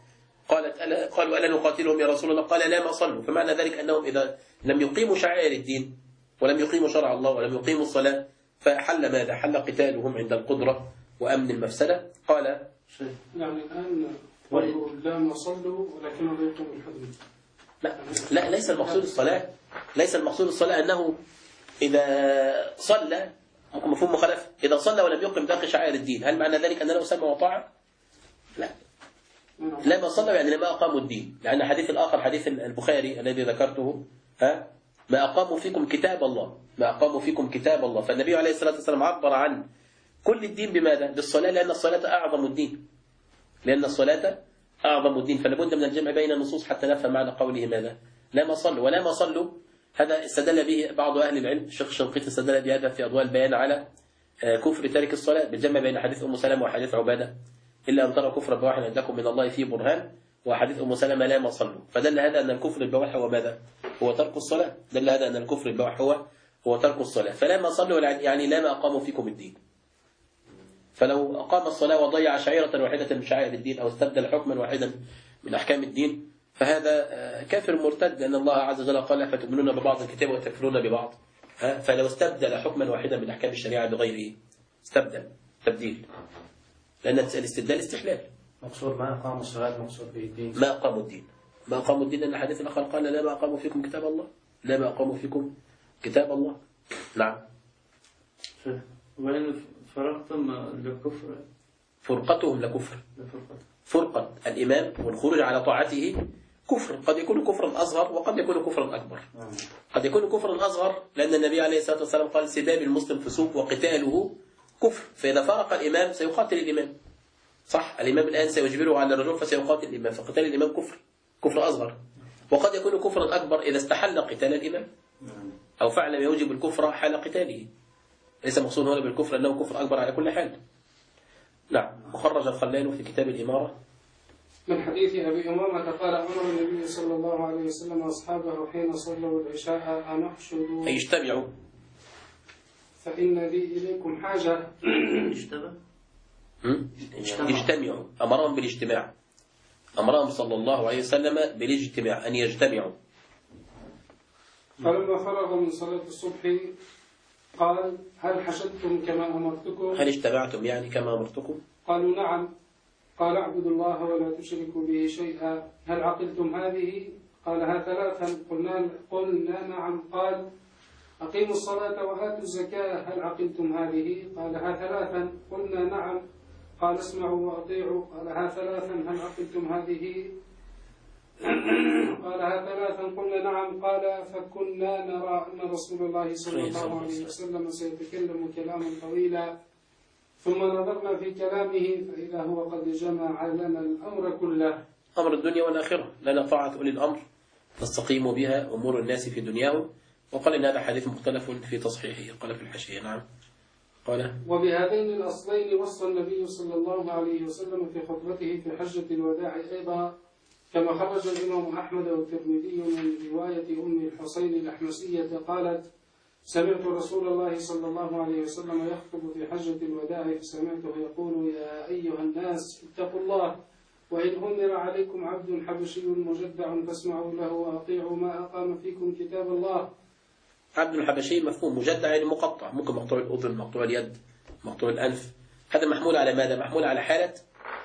Speaker 2: قالوا ألا نقاتلهم يا رسول الله؟ قال لا ما صلوا. فمعنى ذلك أنهم إذا لم يقيموا شعائر الدين ولم يقيموا شرع الله ولم يقيموا الصلاة فحل ماذا؟ حل قتالهم عند القدرة وأمن المفسدة. قال
Speaker 5: يعني الآن قالوا لا ما صلوا ولكنهم لا يقيموا الحدود.
Speaker 2: لا ليس المقصود الصلاة، ليس المقصود الصلاة أنه إذا صلى مفهوم مخالف، إذا صلى ولم يقم باقي شعائر الدين هل معنى ذلك أن له سمع وطاعة؟ لا، لا ما صلوا يعني ما أقاموا الدين، لأن حديث الآخر حديث البخاري الذي ذكرته ما أقاموا فيكم كتاب الله، ما أقاموا فيكم كتاب الله. فالنبي عليه الصلاة والسلام عبر عن كل الدين بماذا؟ بالصلاة، لأن الصلاة أعظم الدين، لأن الصلاة أعظم الدين. فلابد من الجمع بين النصوص حتى نفهم معنى قوله ماذا؟ لا ما صلوا. ولا ما صلوا هذا استدل به بعض أهل العلم، الشيخ الشنقيطي استدل بهذا في أضواء البيان على كفر تارك الصلاة بالجمع بين حديث أم سلمة وحديث عبادة إلا أن ترى كفر بواح عندكم من الله فيه برهان، وحديث أم سلمة لا ما صلوا. فدل هذا أن الكفر البواح هو ماذا؟ هو ترك الصلاة. دل هذا أن الكفر البواح هو ترك الصلاة. فلا ما صلوا يعني لا ما أقاموا فيكم الدين. فلو أقام الصلاة وضيع شعيرة واحدة من شعائر الدين أو استبدل حكما واحدا من أحكام الدين فهذا كافر مرتد، لأن الله عز وجل قال فتؤمنون ببعض الكتاب وتكفرون ببعض. فلو استبدل حكما واحدا من أحكام الشريعة بغيره استبدل تبديل، لأن الاستبدال استحلال.
Speaker 3: مقصود ما أقاموا الصلاة، مقصود به الدين،
Speaker 2: ما أقاموا الدين، ما أقاموا الدين، لأن الحديث الآخر قال لا ما أقاموا فيكم كتاب الله، لا ما أقاموا فيكم كتاب الله. نعم.
Speaker 4: وإن فرقتم لكفر،
Speaker 2: فرقتهم لكفر، فرقة الإمام والخروج على طاعته كفر، قد يكون كفرا أصغر وقد يكون كفرا أكبر. قد يكون كفرا أصغر لأن النبي عليه الصلاة والسلام قال سباب المسلم فسوق وقتاله كفر، فإذا فرق الإمام سيقاتل الإمام، صح؟ الإمام الآن سيجبره على الرجوع فسيقاتل الإمام، فقتال الإمام كفر أصغر. وقد يكون كفرا أكبر إذا استحل قتال الإمام أو فعل ما يوجب الكفر حال قتاله. ليس مقصود هنا بالكفر أنه كفر أكبر على كل حال. نعم. وخرج الخلال في كتاب الإمارة
Speaker 5: من حديث أبي أمامة قال أمر النبي صلى الله عليه وسلم أصحابه حين صلوا العشاء أن احشدوا
Speaker 2: أي اجتمعوا
Speaker 5: فإن لي إليكم حاجة.
Speaker 2: اجتمعوا، أمرهم بالاجتماع، أمرهم صلى الله عليه وسلم بالاجتماع أن يجتمعوا.
Speaker 5: فلما فرغ من صلاة الصبح قال هل حشدتم كما أمرتكم؟
Speaker 2: هل اجتمعتم يعني كما أمرتكم؟
Speaker 5: قالوا نعم. قال اعبدوا الله ولا تشركوا به شيئا. هل عقلتم هذه؟ قالها ثلاثا. قلنا نعم. قال أقيموا الصلاة وآتوا الزكاة. هل عقلتم هذه؟ قالها ثلاثا. قلنا نعم. قال اسمعوا وأطيعوا. قالها ثلاثا. هل عقلتم هذه؟ قالها ثلاثا. قلنا نعم. قال فكنا نرى أن رسول الله صلى الله عليه وسلم سيتكلم كلاما طويلا ثم نظرنا في كلامه فإذا هو قد جمع لنا الأمر كله،
Speaker 2: أمر الدنيا والآخرة. لنا طاعة أولي الأمر تستقيم بها أمور الناس في دنياهم. وقال إن هذا حديث مختلف في تصحيحه، قال في الحاشية. نعم. قال
Speaker 5: وبهذين الأصلين وصى النبي صلى الله عليه وسلم في خطبته في حجة الوداع أيضا، كما خرج الإمام أحمد والترمذي من رواية أم الحسين الأحمسية قالت سمعت رسول الله صلى الله عليه وسلم يخطب في حجة الوداع فسمعته يقول يا أيها الناس اتقوا الله وإن أمر عليكم عبد حبشي مجدع فاسمعوا له وأطيعوا ما أقام فيكم كتاب الله.
Speaker 2: عبد الحبشي مفهوم مجدع يعني مقطع، ممكن مقطوع الأذن، مقطوع اليد، مقطوع الأنف. هذا محمول على ماذا؟ محمول على حالة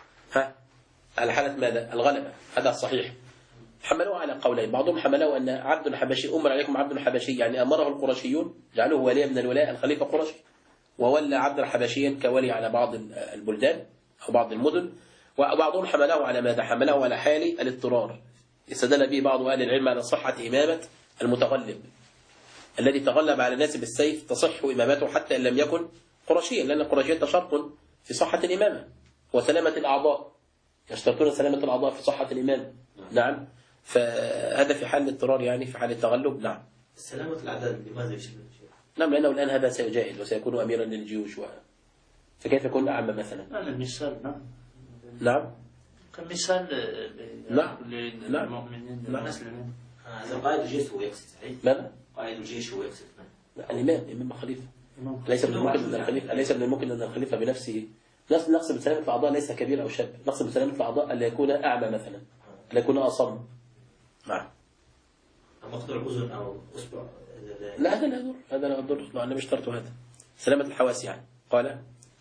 Speaker 2: على حالة ماذا؟ الغلبة. هذا الصحيح. حملوه على قولين، بعضهم حملوه أن عبد الحبشي أمر عليكم عبد الحبشي يعني أمره القرشيون جعلوه وليا من الولاء، الخليفة قرشي وولى عبد الحبشيا كولي على بعض البلدان أو بعض المدن. وبعضهم حمله على ماذا؟ حمله على حال الاضطرار. استدل به بعض أهل العلم على صحة إمامة المتغلب الذي تغلب على الناس بالسيف، تصح إمامته حتى إن لم يكن قرشيا، لأن القرشية شرط في صحة الإمامة وسلامة الأعضاء، يشترطون سلامة الأعضاء في صحة الإمامة. نعم. فهذا في حال الاضطرار يعني في حال التغلب. نعم.
Speaker 7: سلامة الأعداد لماذا يشبه؟
Speaker 2: نعم، لأنه الآن هذا سيجاهد وسيكون أميرا للجيوش فكيف يكون أعمى مثلا؟
Speaker 4: المثال. نعم.
Speaker 2: نعم.
Speaker 4: كمثال
Speaker 2: نعم.
Speaker 4: للمؤمنين المسلمين.
Speaker 7: هذا قائد الجيش هو يقصد صحيح؟
Speaker 2: ماذا؟
Speaker 7: قائد الجيش هو يقصد
Speaker 2: الإمام خليفة. ليس من الممكن أن الخليفة بنفسه نقص بسلامة الأعضاء ليس كبير أو شاب، نقص بسلامة الأعضاء ألا يكون أعمى مثلا. أن يكون أصم. نعم.
Speaker 7: مقطع الأذن أو أصبع.
Speaker 2: لا هذا لا يضر، هذا لا يضر، أنا مش اشترط هذا، سلامة الحواس يعني. قال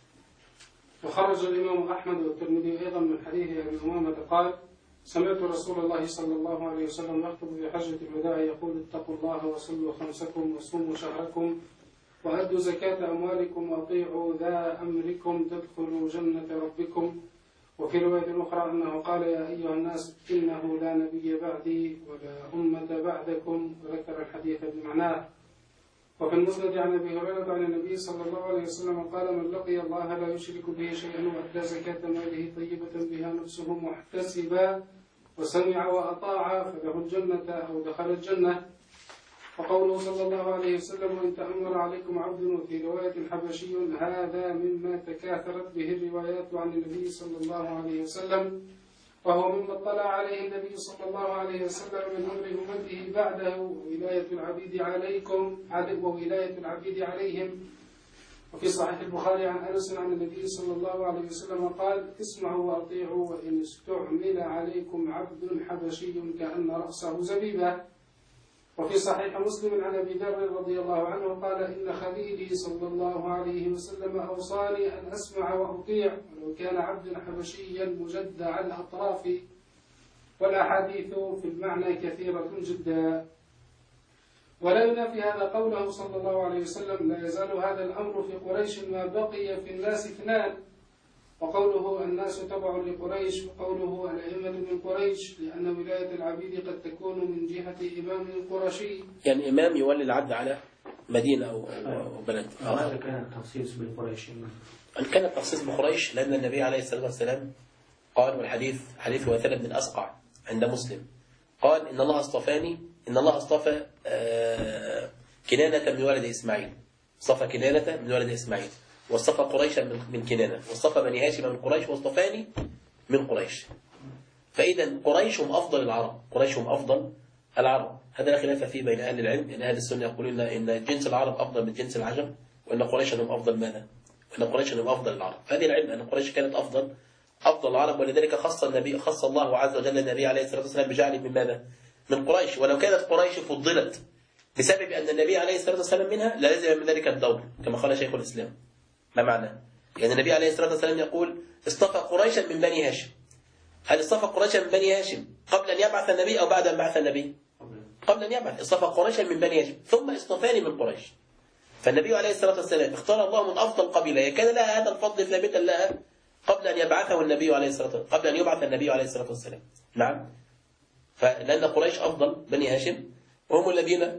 Speaker 5: وخرج الإمام أحمد والترمذي أيضا من حديث أبي أمامة قال: سمعت رسول الله صلى الله عليه وسلم يخطب في حجة الوداع يقول: اتقوا الله وصلوا خمسكم وصوموا شهركم وأدوا زكاة أموالكم وأطيعوا ذا أمركم تدخلوا جنة ربكم. وفي رواية أخرى أنه قال: يا أيها الناس إنه لا نبي بعدي ولا أمة بعدكم، وذكر الحديث بمعناه. وفي المسند عن أبي هريرة عن النبي صلى الله عليه وسلم قال: من لقي الله لا يشرك به شيئا وأدى زكاة ماله طيبة بها نفسه محتسبا وسمع وأطاع فله الجنة أو دخل الجنة. وقوله صلى الله عليه وسلم: وإن تأمر عليكم عبد، وفي رواية حبشي، هذا مما تكاثرت به الروايات عن النبي صلى الله عليه وسلم، وهو مما اطلع عليه النبي صلى الله عليه وسلم من أمر أمته بعده وولاية العبيد عليكم وولاية العبيد عليهم. وفي صحيح البخاري عن أنس عن النبي صلى الله عليه وسلم قال: اسمعوا وأطيعوا وإن استعمل عليكم عبد حبشي كأن رأسه زبيبة. وفي صحيح مسلم عن أبي ذر رضي الله عنه قال: إن خليلي صلى الله عليه وسلم أوصاني أن أسمع وأطيع ولو كان عبدا حبشيا مجدع الأطراف. والأحاديث في المعنى كثيرة جدا. ولا ينافي هذا قوله صلى الله عليه وسلم: لا يزال هذا الأمر في قريش ما بقي في الناس اثنان. وقوله الناس تبع لقريش، وقوله الأئمة من قريش، لأن ولاية العبيد قد تكون من جهة إمام قرشي،
Speaker 2: يعني إمام يولي العبد على مدينة أو بلد.
Speaker 3: هذا كان التخصيص بالقريش.
Speaker 2: أن كان التخصيص بقريش لأن النبي عليه الصلاة والسلام قال، والحديث حديث وثلة بن الأسقع عند مسلم، قال: إن الله اصطفاني، إن الله اصطفى كنانة من ولد إسماعيل، اصطفى كنانة من ولد إسماعيل، واصطفى قريشا من كنانة، واصطفى بني هاشم من قريش، واصطفاني من قريش. فإذا قريش هم أفضل العرب، قريش هم أفضل العرب. هذا لا خلاف فيه بين أهل العلم، إن أهل السنة يقولون إن جنس العرب أفضل من جنس العجم، وإن قريشا هم أفضل ماذا؟ وإن قريشا هم أفضل العرب. هذه العلم أن قريش كانت أفضل العرب، ولذلك خص الله عز وجل النبي عليه الصلاة والسلام بجعله من ماذا؟ من قريش. ولو كانت قريش فضلت بسبب أن النبي عليه الصلاة والسلام منها لازم من ذلك الدور، كما قال شيخ الإسلام. ما معنى؟ يعني النبي عليه الصلاة والسلام يقول: اصطفى قريشا من بني هاشم. هل اصطفى قريشا من بني هاشم قبل أن يبعث النبي أو بعد أن بعث النبي؟ قبل أن يبعث. اصطفى قريشا من بني هاشم ثم اصطفاني من قريش. فالنبي عليه الصلاة والسلام اختار الله من أفضل قبيلة كان لها هذا الفضل ثابتا لها قبل أن يبعثه النبي عليه الصلاة والسلام، قبل أن يبعث النبي عليه الصلاة والسلام. نعم. فلأن قريش أفضل بني هاشم، وهم الذين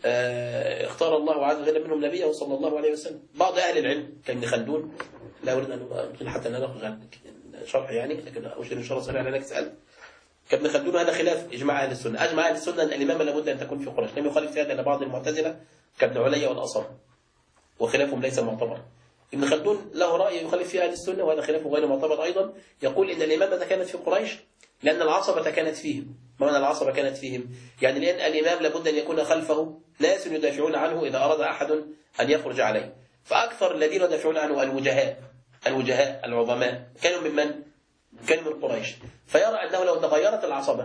Speaker 2: اختار الله عز وجل منهم نبيه صلى الله عليه وسلم. بعض أهل العلم كابن خلدون، لا أريد أن أطيل حتى لا نخرج عن شرح يعني، لكن أشير إن شاء الله سريعا لك سأل. كابن خلدون هذا خلاف إجماع أهل السنة. أجمع أهل السنة أن الإمامة لابد أن تكون في قريش، لم يخالف في هذا إلا بعض المعتزلة كابن علي والأصم، وخلافهم ليس معتبر. ابن خلدون له رأي يخالف فيه أهل السنة، وهذا خلافه غير معتبر أيضا. يقول إن الإمامة كانت في قريش لأن العصبة كانت فيهم. ما معنى العصبة كانت فيهم؟ يعني لأن الإمام لابد أن يكون خلفه ناس يدافعون عنه إذا أراد أحد أن يخرج عليه. فأكثر الذين يدافعون عنه الوجهاء العظماء كانوا ممن؟ كانوا من قريش. فيرى أنه لو تغيرت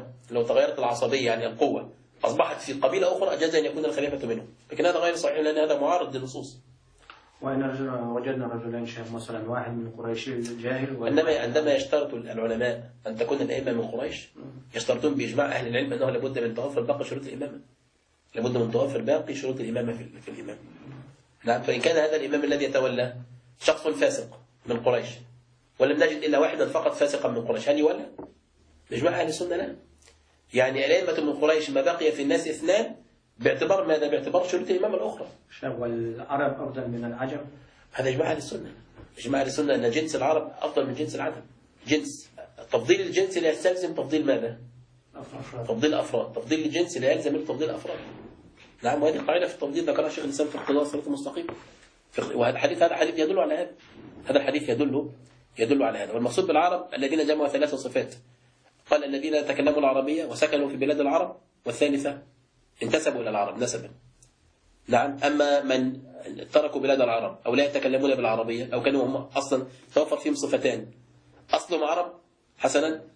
Speaker 2: العصبية يعني القوة أصبحت في قبيلة أخرى أجاز أن يكون الخليفة منه، لكن هذا غير صحيح لأن هذا معارض للنصوص.
Speaker 3: وإن وجدنا رجلين شيخ مثلا واحد من قريش الجاهل
Speaker 2: عندما يشترط العلماء أن تكون الأئمة من قريش يشترطون بإجماع أهل العلم أنه لابد من توافر باقي شروط الإمامة، لابد من توافر باقي شروط الإمامة في الإمام. نعم. فإن كان هذا الإمام الذي يتولى شخص فاسق من قريش ولم نجد إلا واحدا فقط فاسقا من قريش، هل يولى؟ بإجماع أهل السنة لا. يعني الأئمة من قريش ما بقي في الناس اثنان باعتبار ماذا؟ باعتبار شروط الإمامة الأخرى.
Speaker 3: والعرب أفضل من العجم،
Speaker 2: هذا إجماع أهل السنة. إجماع أهل السنة أن جنس العرب أفضل من جنس العجم. جنس تفضيل الجنس لا يستلزم تفضيل ماذا؟ تفضيل أفراد. تفضيل الجنس لا يلزم تفضيل أفراد. نعم. وهذه قاعدة في التفضيل ذكرها شيخ الإسلام في اقتضاء الصراط المستقيم. وهذا الحديث يدل على هذا. هذا الحديث يدل على هذا. والمقصود بالعرب الذين جمعوا ثلاث صفات. قال: الذين تكلموا العربية وسكنوا في بلاد العرب، والثالثة انتسبوا إلى العرب نسبا. نعم. أما من تركوا بلاد العرب أو لا يتكلمون بالعربية أو كانوا هم أصلا توفر فيهم صفتان: أصلهم عرب حسنا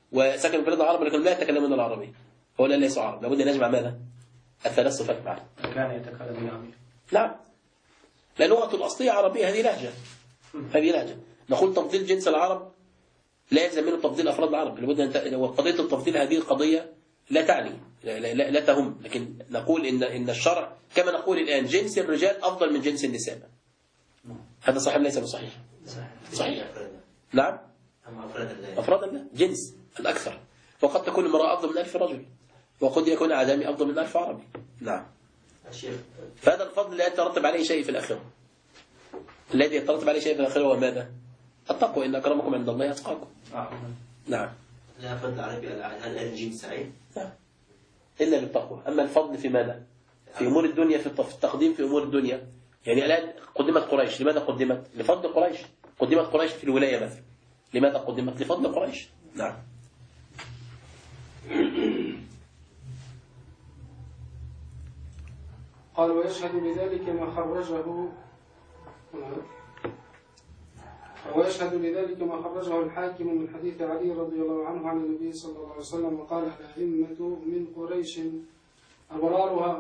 Speaker 2: وسكن في بلاد العرب لكن لا يتكلمون العربية، هو لا ليسوا عرب، لابد أن نجمع ماذا؟ الثلاث صفات معا.
Speaker 3: كان يتكلم بالعربية.
Speaker 2: نعم، لا لغة الأصلية عربية، هذه لهجة، هذه لهجة. نقول تفضيل جنس العرب لا يلزم منه تفضيل أفراد العرب، لابد أن وقضية التفضيل هذه القضية لا تعني لا تهم، لكن نقول إن الشرع كما نقول الآن جنس الرجال أفضل من جنس النساء. هذا صحيح ليس بصحيح؟ صحيح. نعم، أفرادا لا، جنس الأكثر، وقد تكون المرأة أفضل من 1000 رجل، وقد يكون أعجمي أفضل من 1000 عربي. نعم. فهذا الفضل لا يترتب عليه شيء في الآخرة. الذي يترتب عليه شيء في الآخرة هو ماذا؟ التقوى، إن أكرمكم عند الله أتقاكم. نعم.
Speaker 7: لا فضل عربي على الجنس سعيد.
Speaker 2: نعم. إلا بالتقوى. أما الفضل في ماذا؟ في أمور الدنيا، في التقديم في أمور الدنيا. يعني الآن قدمت قريش، لماذا قدمت؟ لفضل قريش. قدمت قريش في الولاية مثلا، لماذا قدمت؟ لفضل قريش. نعم.
Speaker 5: قال ويشهد بذلك ما خرجه الحاكم من حديث علي رضي الله عنه عن النبي صلى الله عليه وسلم وقال الأئمة من قريش أبرارها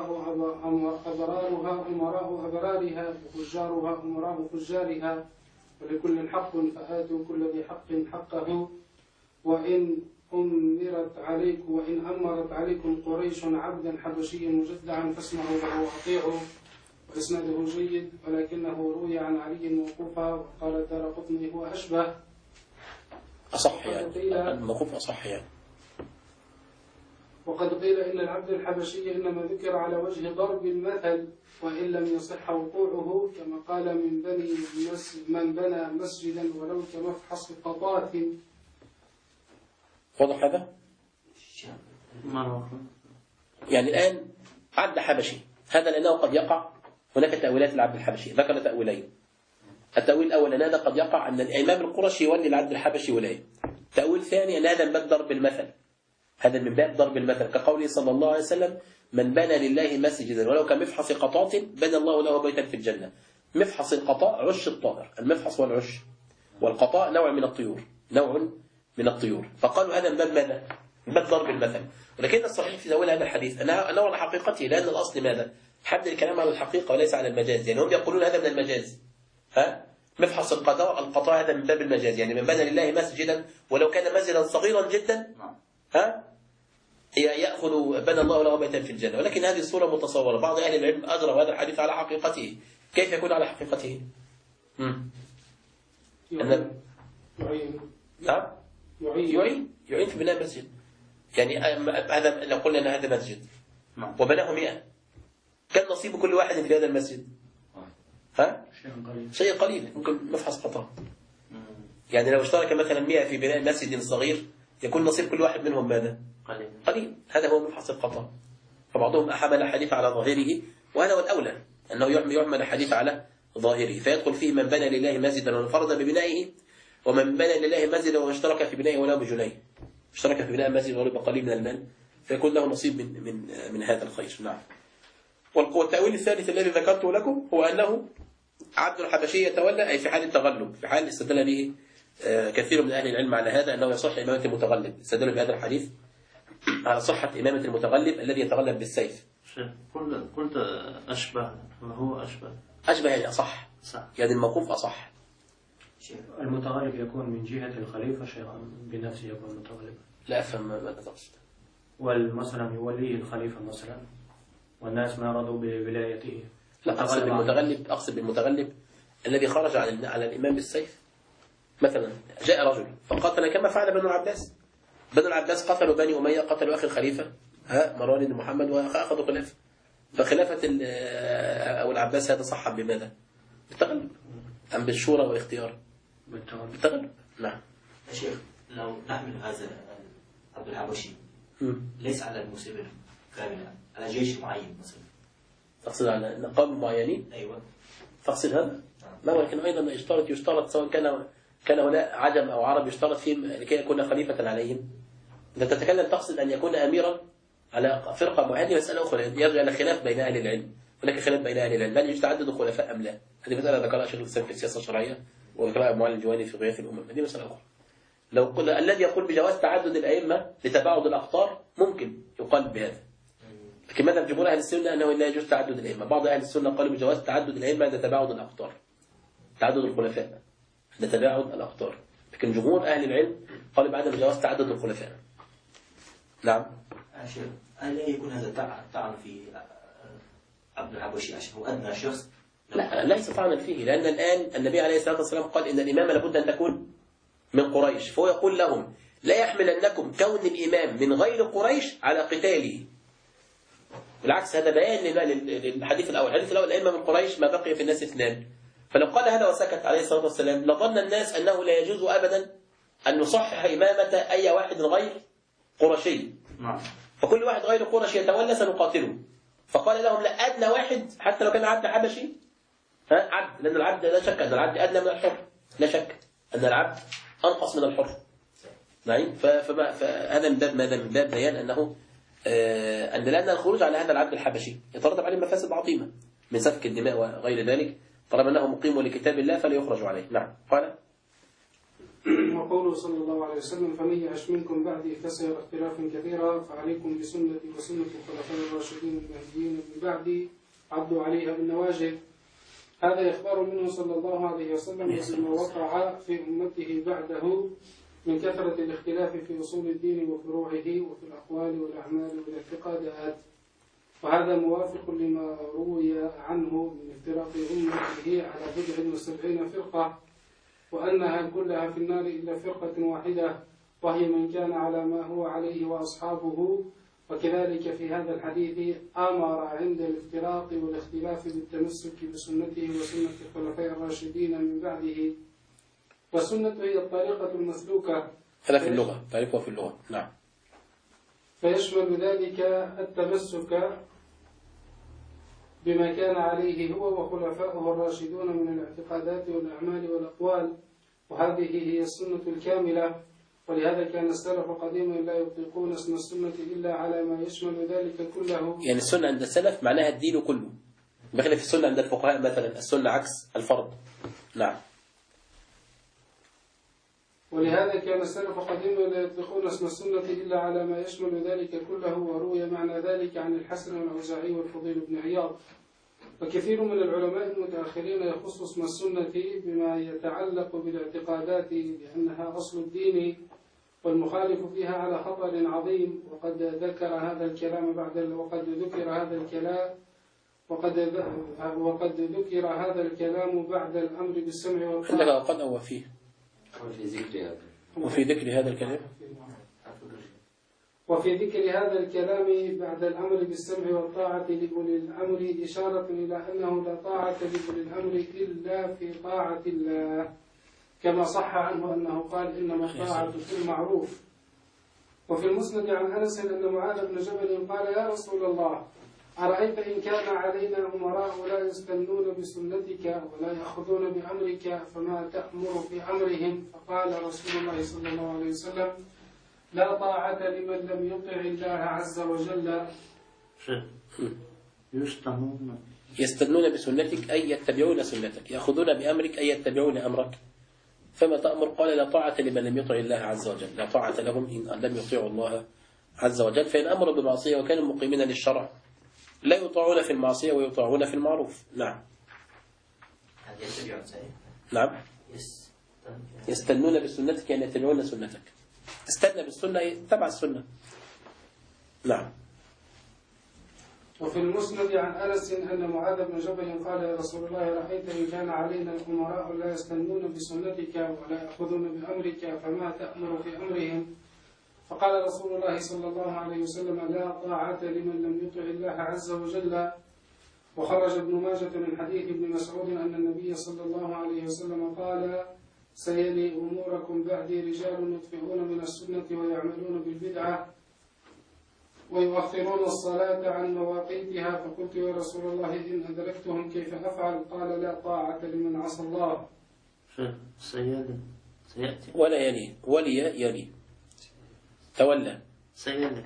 Speaker 5: أمراء أبرارها وفجارها أمراء فجارها ولكل حق فآتوا كل ذي حق حقه وإن أمرت عليكم قريش عبدا حبشيا مجدعا فاسمعوا له وأطيعوا. وإسناده جيد ولكنه روي عن علي موقوفا وقال الدارقطني هو أشبه
Speaker 2: أصح، يعني الموقوف أصح يعني.
Speaker 5: وقد قيل إن العبد الحبشي إنما ذكر على وجه ضرب المثل وإن لم يصح وقوعه كما قال من بنى مسجدا ولو كمفحص قطات.
Speaker 2: واضح هذا؟ يعني الآن عبد حبشي، هذا لأنه قد يقع هناك تأويلات العبد الحبشي، ذكر تأويلين. التأويل الأول أن هذا قد يقع أن الإمام القرشي يولي العبد الحبشي ولاية. تأويل ثاني أن هذا من باب ضرب المثل، هذا من باب ضرب المثل، كقوله صلى الله عليه وسلم من بنى لله مسجدا ولو كمفحص قطات بنى الله له بيتا في الجنة. مفحص القطاء عش الطائر، المفحص والعش، والقطاء نوع من الطيور، نوع من الطيور، فقالوا هذا من باب ماذا؟ من باب ضرب المثل. ولكن الصحيح في تأويل هذا الحديث أنه على حقيقته، لأن الأصل ماذا؟ حد الكلام على الحقيقة وليس على المجاز، يعني هم يقولون هذا من المجاز. مفحص القطاع هذا من باب المجاز، يعني من بنى لله مسجدا ولو كان مسجدا صغيرا جدا يأخذ بنى الله له بيتا في الجنة. ولكن هذه الصورة متصورة، بعض أهل العلم أجروا هذا الحديث على حقيقته. كيف يكون على حقيقته؟ يعين في بناء مسجد، يعني هذا لو قلنا أن هذا مسجد وبناه 100، كان نصيب كل واحد في هذا المسجد شيء قليل، ممكن مفحص قطاع. يعني لو اشترك مثلا 100 في بناء مسجد صغير يكون نصيب كل واحد منهم ماذا؟ قليل. هذا هو مفحص القطاع. فبعضهم حمل الحديث على ظاهره، وهذا هو الأولى أنه يحمل الحديث على ظاهره، فيدخل فيه من بنى لله مسجدا وانفرد ببنائه، ومن بنى لله مسجدا واشترك في بنائه ولو بجنيه، اشترك في بناء مسجد ولو بقليل من المال، فيكون له نصيب من هذا الخير. نعم. والتأويل الثالث الذي ذكرته لكم هو أنه عبد الحبشي يتولى، أي في حال التغلب، في حال استدل به كثير من أهل العلم على هذا أنه يصح إمامة المتغلب، استدلوا بهذا الحديث على صحة إمامة المتغلب الذي يتغلب بالسيف.
Speaker 4: قلت أشبه، ما هو
Speaker 2: أشبه يعني أصح، يعني الموقوف أصح.
Speaker 3: المتغلب يكون من جهة الخليفة شيئا بنفسه يكون متغلبا.
Speaker 2: لا أفهم ماذا تقصد.
Speaker 3: والمثلا يوليه الخليفة مثلا والناس ما رضوا بولايته.
Speaker 2: لا، أقصد بالمتغلب الذي خرج على الإمام بالسيف. مثلا جاء رجل فقاتل كما فعل بنو العباس. بنو العباس قتلوا بني أمية، قتلوا أخي الخليفة مروان بن محمد وأخذوا خلافة. فخلافة أو العباس هذا صح بماذا؟ بالتغلب أم بالشورى والاختيار؟ بالتغلب. نعم
Speaker 7: يا شيخ، لو نحمل هذا عبد الحبشي ليس على المسلمين كاملا، على جيش معين مثلا.
Speaker 2: تقصد على قوم معينين؟
Speaker 7: أيوة.
Speaker 2: تقصد هذا؟ ما ولكن أيضا يشترط سواء كان هناك عجم أو عرب يشترط فيهم لكي يكون خليفة عليهم. إذا تتكلم تقصد أن يكون أميرا على فرقة معينة، مسألة أخرى يرجع إلى خلاف بين أهل العلم. هناك خلاف بين أهل العلم، هل يتعدد الخلفاء أم لا؟ هذه مسألة ذكرها شيخ الإسلام في السياسة الشرعية، وذكرها معالي الجواني في غياث الأمم، هذه مسألة أخرى. الذي يقول بجواز تعدد الأئمة لتباعد الأقطار ممكن يقال بهذا. لكن مذهب جمهور أهل السنة أنه لا يجوز تعدد الأئمة. بعض أهل السنة قالوا بجواز تعدد الأئمة عند تباعد الأقطار، تعدد الخلفاء عند تباعد الأقطار. لكن جمهور أهل العلم قالوا بعدم جواز تعدد الخلفاء. نعم.
Speaker 7: هل لا يكون هذا طعن في عبد الحبشي عشان هو أدنى شخص؟
Speaker 2: لا، ليس طعنا فيه، لأن الآن النبي عليه الصلاة والسلام قال إن الإمامة لابد أن تكون من قريش، فهو يقول لهم لا يحملنكم كون الإمام من غير قريش على قتاله. بالعكس هذا بيان للحديث الأول. الحديث الأول الأئمة من قريش ما بقي في الناس اثنان. فلو قال هذا وسكت عليه الصلاة والسلام لظن الناس أنه لا يجوز أبدا أن نصحح إمامة أي واحد غير قرشي. فكل واحد غير قرشي يتولى سنقاتله. فقال لهم لا، أدنى واحد حتى لو كان عبد حبشي عبد، لأن العبد لا شك أن العبد أدنى من الحر، لا شك أن العبد أنقص من الحر. نعم. فهذا من باب بيان أنه لأن الخروج على هذا العبد الحبشي يترتب عليه مفاسد عظيمة من سفك الدماء وغير ذلك، طالما أنه مقيم لكتاب الله فلا يخرج عليه. نعم. قال
Speaker 5: وقوله صلى الله عليه وسلم فمن يعش منكم بعدي فسيرى اختلافا كثيرا فعليكم بسنتي وسنة الخلفاء الراشدين المهديين من بعدي عضوا عليها بالنواجذ. هذا إخبار منه صلى الله عليه وسلم بما وقع في أمته بعده من كثرة الاختلاف في أصول الدين وفروعه وفي الأقوال والأعمال والاعتقادات، وهذا موافق لما روي عنه من افتراق أمته على 79 فرقة، وأنها كلها في النار إلا فرقة واحدة وهي من كان على ما هو عليه وأصحابه. وكذلك في هذا الحديث أمر عند الافتراق والاختلاف بالتمسك بسنته وسنة الخلفاء الراشدين من بعده. والسنة هي الطريقة المسلوكة.
Speaker 2: هذا في اللغة، طريقة في اللغة. نعم.
Speaker 5: فيشمل ذلك التمسك بما كان عليه هو وخلفاؤه الراشدون من الاعتقادات والأعمال والأقوال، وهذه هي السنة الكاملة. ولهذا كان السلف قديما لا يطلقون اسم السنة إلا على ما يشمل ذلك كله.
Speaker 2: يعني السنة عند السلف معناها الدين كله، بخلاف السنة عند الفقهاء مثلا السنة عكس الفرض. نعم.
Speaker 5: ولهذا كان السلف قديما لا يطلقون اسم السنة إلا على ما يشمل ذلك كله، وروي معنى ذلك عن الحسن والأوزاعي والفضيل بن عياض. وكثير من العلماء المتأخرين يخص اسم السنة بما يتعلق بالاعتقادات لأنها أصل الدين، والمخالف فيها على خطر عظيم. وقد ذكر هذا الكلام بعد الأمر بالسمع والطاعة.
Speaker 2: قد أو فيه وفي ذكر هذا الكلام
Speaker 5: هذا الكلام بعد الأمر بالسمع والطاعة لأولي الأمر إشارة إلى أنه لا طاعة لأولي الأمر إلا في طاعة الله، كما صح عنه أنه قال إنما الطاعة في المعروف. وفي المسند عن أنس أن معاذ بن جبل قال يا رسول الله أرأيت إن كان علينا أمراء لا يستنون بسنتك ولا يأخذون بأمرك فما تأمر في أمرهم؟ فقال رسول الله صلى الله عليه وسلم لا طاعة لمن لم يطع الله عز وجل.
Speaker 2: يستنون بسنتك أي يتبعون سنتك، يأخذون بأمرك أي يتبعون أمرك. فما تأمر؟ قال لا طاعة لمن لم يطع الله عز وجل، لا طاعة لهم إن لم يطيعوا الله عز وجل. فإن أمروا بمعصية وكانوا مقيمين للشرع لا يطاعون في المعصية ويطاعون في المعروف. نعم. نعم. يستنون بسنتك يعني يتبعون سنتك. استنى بالسنة تبع السنة. نعم.
Speaker 5: وفي المسند عن أنس أن معاذ بن جبل قال يا رسول الله رأيت إن كان علينا الأمراء لا يستنون بسنتك ولا يأخذون بأمرك فما تأمر في أمرهم؟ فقال رسول الله صلى الله عليه وسلم لا طاعة لمن لم يطع الله عز وجل. وخرج ابن ماجة من حديث ابن مسعود أن النبي صلى الله عليه وسلم قال سيلي أموركم بعدي رجال يطفئون من السنة ويعملون بالبدعة ويؤخرون الصلاة عن مواقيتها. فقلت يا رسول الله إن أدركتهم كيف أفعل؟ قال لا طاعة لمن عصى الله.
Speaker 4: سيأتي
Speaker 2: ولا يلي ولي يلي تولى سيلي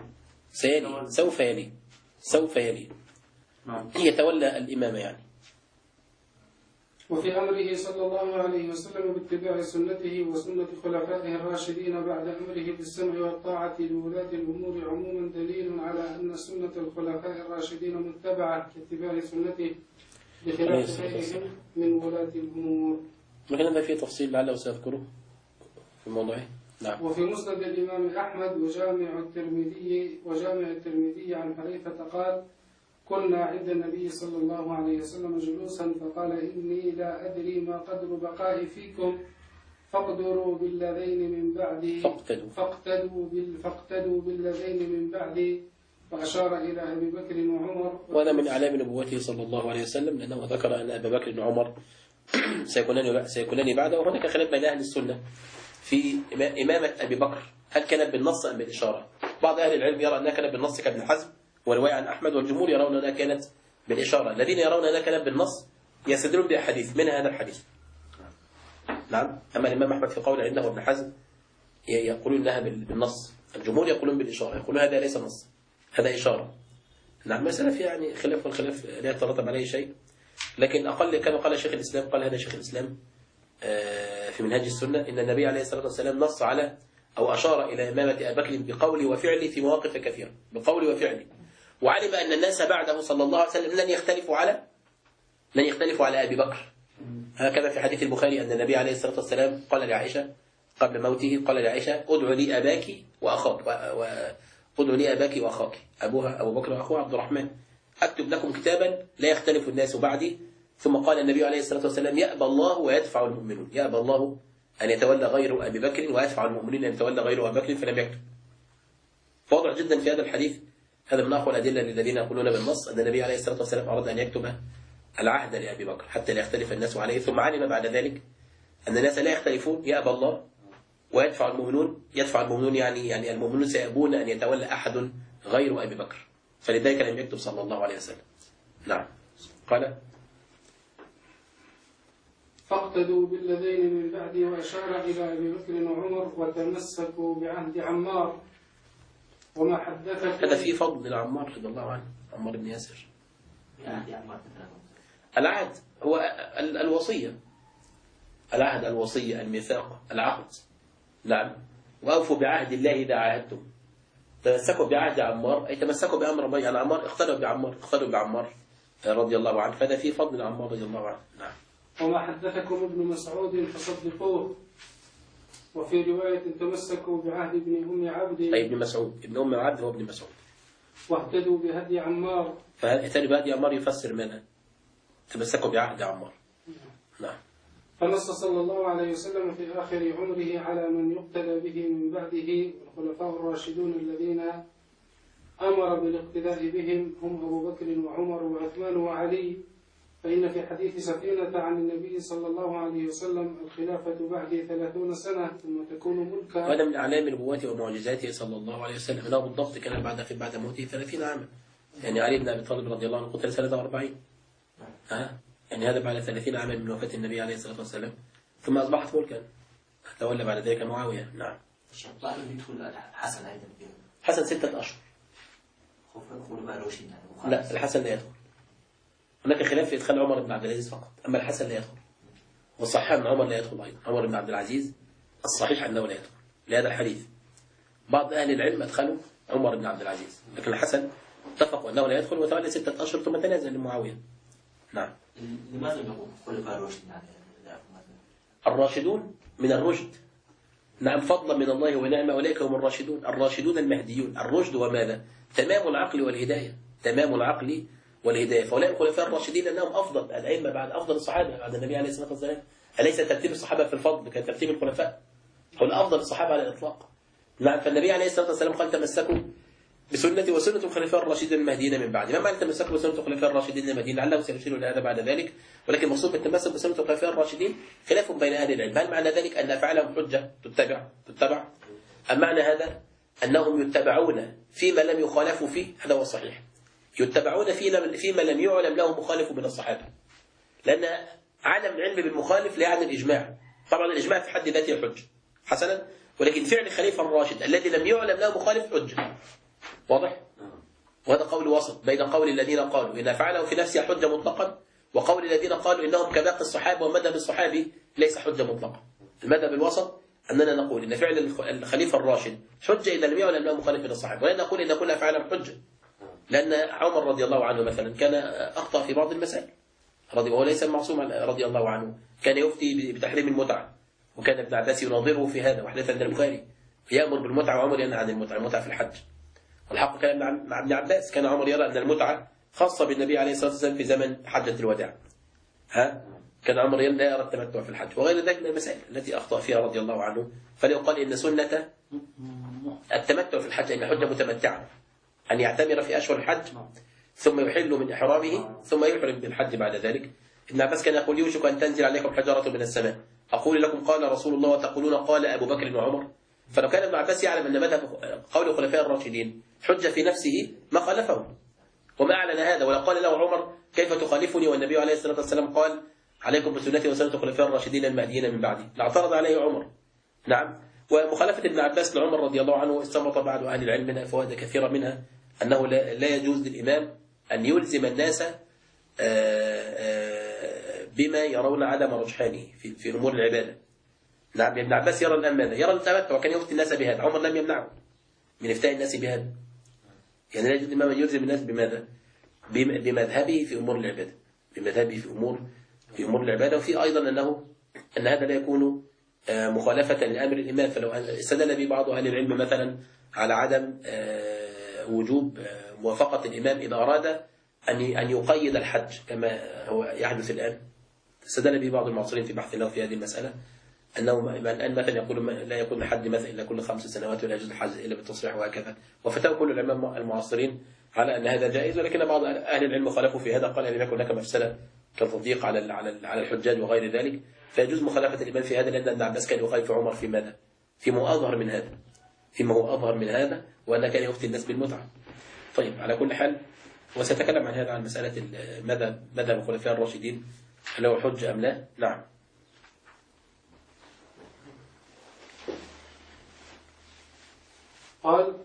Speaker 2: سوف يلي
Speaker 4: نعم.
Speaker 2: يتولى الإمامة يعني.
Speaker 5: وفي أمره صلى الله عليه وسلم باتباع سنته وسنة خلفائه الراشدين بعد أمره بالسمع والطاعة لولاة الأمور عموما دليل على أن سنة الخلفاء الراشدين متبعة كاتباع سنته بخلاف غيرهم من ولاة الأمور.
Speaker 2: لكن هذا فيه تفصيل لعله سأذكره في الموضوع. نعم.
Speaker 5: وفي مسند الإمام أحمد وجامع الترمذي عن حذيفة قال: كنا عند النبي صلى الله عليه وسلم جلوسا فقال: إني لا أدري ما قدر بقائي فيكم فاقدروا بالذين من بعدي فاقتدوا بالذين من بعدي، فأشار إلى أبي بكر وعمر.
Speaker 2: وهذا من أعلام نبوته صلى الله عليه وسلم، لأنه ذكر أن أبا بكر وعمر سيكونان بعده. وهناك خلاف بين أهل السنة في إمامة أبي بكر، هل كانت بالنص أم بالإشارة؟ بعض أهل العلم يرى أنها كانت بالنص كابن حزم ورواية عن أحمد، والجمهور يرون أنها كانت بالإشارة. الذين يرون أنها كانت بالنص يستدلون بأحاديث منها هذا الحديث. نعم. أما الإمام أحمد في قول عنده وابن حزم يقولون أنها بالنص، الجمهور يقولون بالإشارة، يقولون هذا ليس نص، هذا إشارة. نعم. مسألة في يعني خلاف، والخلاف لا يترتب عليه شيء، لكن أقل كما قال شيخ الإسلام، قال هذا شيخ الإسلام في منهاج السنة، إن النبي عليه الصلاة والسلام نص على أو أشار إلى إمامة أبي بكر بقوله وفعله في مواقف كثيرة، بقوله وفعله، وعلم أن الناس بعده صلى الله عليه وسلم لن يختلفوا على أبي بكر. هكذا في حديث البخاري أن النبي عليه الصلاة والسلام قال لعائشة قبل موته، قال لعائشة: ادعو لي أباك وأخاك، ادعو لي أباك وأخاك، أبوها أبو بكر وأخوه عبد الرحمن، أكتب لكم كتابا لا يختلف الناس بعدي. ثم قال النبي عليه الصلاة والسلام: يأبى الله ويدفع المؤمنون، يأبى الله أن يتولى غير أبي بكر ويدفع المؤمنين أن يتولى غير أبي بكر، فلم يكتب. واضح جدا في هذا الحديث، هذا من أقوى الأدلة للذين يقولون بالنص أن النبي عليه الصلاة والسلام أراد أن يكتب العهد لأبي بكر حتى لا يختلف الناس عليه، ثم علم بعد ذلك أن الناس لا يختلفون، يأبى الله ويدفع المؤمنون. يدفع المؤمنون يعني المؤمنون سيأبون أن يتولى أحد غير أبي بكر، فلذلك لم يكتب صلى الله عليه وسلم. نعم. قال:
Speaker 5: فاقتدوا بالذين من بعدي، وأشار إلى أبي بكر وعمر، وتمسكوا بعهد عمار وما حدثكم.
Speaker 2: هذا فيه فضل لعمار رضي الله عنه، عمار بن ياسر. العهد هو الوصية، العهد الوصية، الميثاق، العقد. نعم. وأوفوا بعهد الله إذا عاهدتم. تمسكوا بعهد عمار أي تمسكوا بأمر الله، يعني عمار اقتدوا بعمار رضي الله عنه، فهذا فيه فضل عمار رضي الله عنه. نعم.
Speaker 5: وما حدثكم ابن مسعود فصدقوه. وفي رواية: تمسكوا بعهد ابن أم عبد.
Speaker 2: أي ابن مسعود، ابن أم عبد هو ابن مسعود.
Speaker 5: واهتدوا بهدي عمار.
Speaker 2: فاهتدوا بهدي عمار يفسر منها تمسكوا بعهد عمار. نعم.
Speaker 5: فنص صلى الله عليه وسلم في آخر عمره على من يقتدى به من بعده، والخلفاء الراشدون الذين أمر بالاقتداء بهم هم أبو بكر وعمر وعثمان وعلي. فإن في حديث سفينة عن النبي صلى الله عليه وسلم: الخلافة بعدي 30 سنة ثم تكون ملكا.
Speaker 2: وهذا من أعلام نبوته ومعجزاته صلى الله عليه وسلم، أنه بالضبط كان بعد موته 30 عاما. يعني علي بن أبي طالب رضي الله عنه قتل سنة 40. يعني هذا بعد 30 عاما من وفاة النبي عليه الصلاة والسلام، ثم أصبحت ملكا، تولى بعد ذلك معاوية. نعم.
Speaker 7: يدخل حسن أيضا.
Speaker 2: حسن 6 أشهر. لا، الحسن لا يدخل. هناك خلاف في إدخال عمر بن عبد العزيز فقط، أما الحسن لا يدخل. والصحيح أن عمر لا يدخل أيضا، عمر بن عبد العزيز الصحيح أنه لا يدخل لهذا الحديث. بعض أهل العلم أدخلوا عمر بن عبد العزيز، لكن الحسن اتفقوا أنه لا يدخل، وتولى 6 أشهر ثم تنازل لمعاوية. نعم.
Speaker 7: لماذا نقول خلفاء الراشدين؟
Speaker 2: الراشدون من الرشد. نعم، فضلا من الله ونعمة، أولئك هم الراشدون، الراشدون المهديون. الرشد وماذا؟ تمام العقل والهداية، تمام العقل والهداية. فأولئك الخلفاء الراشدين أنهم أفضل الأئمة بعد أفضل الصحابة بعد النبي عليه الصلاة والسلام. أليس ترتيب الصحابة في الفضل كترتيب الخلفاء؟ هو أفضل الصحابة على الإطلاق. نعم. فالنبي عليه الصلاة والسلام قال: تمسكوا بسنتي وسنة الخلفاء الراشدين المهديين من بعد. ما معنى تمسكوا بسنة الخلفاء الراشدين المهديين؟ لعله سيشير إلى هذا بعد ذلك، ولكن مقصود بالتمسك بسنة الخلفاء الراشدين خلاف بين أهل العلم. هل معنى ذلك أن أفعالهم حجة تتبع؟ أم معنى هذا أنهم يتبعون فيما لم يخالفوا فيه؟ هذا هو الصحيح، يتبعون فيما لم يعلم له مخالف من الصحابة، لأن عالم العلم بالمخالف لا يعني الإجماع. طبعا الإجماع في حد ذاته حجة حسنا، ولكن فعل خليفة الراشد الذي لم يعلم له مخالف حجة. واضح؟ وهذا قول وسط بين قول الذين قالوا إن أفعاله في نفسها حجة مطلقا، وقول الذين قالوا إنهم كباقي الصحابة ومذهب الصحابي ليس حجة مطلقة. المذهب الوسط أننا نقول إن فعل الخليفة الراشد حجة إذا لم يعلم أنه مخالف للصحابة، ولا نقول إن كل أفعالهم حجة، لأن عمر رضي الله عنه مثلا كان أخطأ في بعض المسائل وهو ليس معصوم رضي الله عنه، كان يفتي بتحريم المتعة، وكان ابن عباس يناظره في هذا، وحديث عند البخاري يأمر بالمتعة وعمر ينهى عن المتعة في الحج. والحق كان مع ابن عباس، كان عمر يرى أن المتعة خاصة بالنبي عليه الصلاة والسلام في زمن حجة الوداع. كان عمر لا يرى التمتع في الحج، وغير ذلك من المسائل التي أخطأ فيها رضي الله عنه. فليقال إن سنة التمتع في الحج إن حجة متمتعة، أن يعتمر في أشهر الحج ثم يحل من إحرامه ثم يحرم بالحج بعد ذلك. ابن عباس كان يقول يوشك أن تنزل عليكم حجارة من السماء، أقول لكم قال رسول الله وتقولون قال أبو بكر وعمر. فلو كان ابن عباس يعلم أن مذهب قول الخلفاء الراشدين حجة في نفسه ما خالفه وما أعلن هذا، ولا قال له عمر كيف تخالفني والنبي عليه الصلاة والسلام قال عليكم بسنتي وسنة الخلفاء الراشدين المهديين من بعدي، لاعترض عليه عمر. نعم. ومخالفة ابن عباس لعمر رضي الله عنه استنبط بعض أهل العلم منها فوائد كثيرة، منها أنه لا يجوز للإمام أن يلزم الناس بما يرون عدم رجحانه في أمور العبادة. نعم. ابن عباس يرى الآن ماذا؟ يرى التمتع وكان يفتي الناس بهذا، عمر لم يمنعه من إفتاء الناس بهذا. يعني لا يجوز الإمام أن يلزم الناس بماذا؟ بمذهبه في أمور العبادة، بمذهبه في أمور العبادة. وفي أيضا أن هذا لا يكون مخالفة لأمر الإمام. فلو استدل به بعض أهل العلم مثلا على عدم وجوب موافقة الإمام إذا أراد أن يقيد الحج كما هو يحدث الآن، استدل به بعض المعاصرين في بحث له في هذه المسألة، أنه الآن مثلا يقول لا يكون الحج مثلا إلا كل 5 سنوات ولا يجوز الحج إلا بالتصريح وهكذا، وفتاوى كل العلماء المعاصرين على أن هذا جائز، ولكن بعض أهل العلم خالفوا في هذا، قال أن يكون هناك مفسدة كالتضييق على الحجاج وغير ذلك، فيجوز مخالفة الإمام في هذا، لأن ابن عباس كان يخالف عمر في ماذا؟ فيما هو أظهر من هذا، وأن كان يفتي الناس بالمتعة. طيب، على كل حال وسيتكلم عن هذا، عن مسألة ماذا الخلفاء الراشدين هل هو حجة أم لا؟ نعم.
Speaker 5: قال: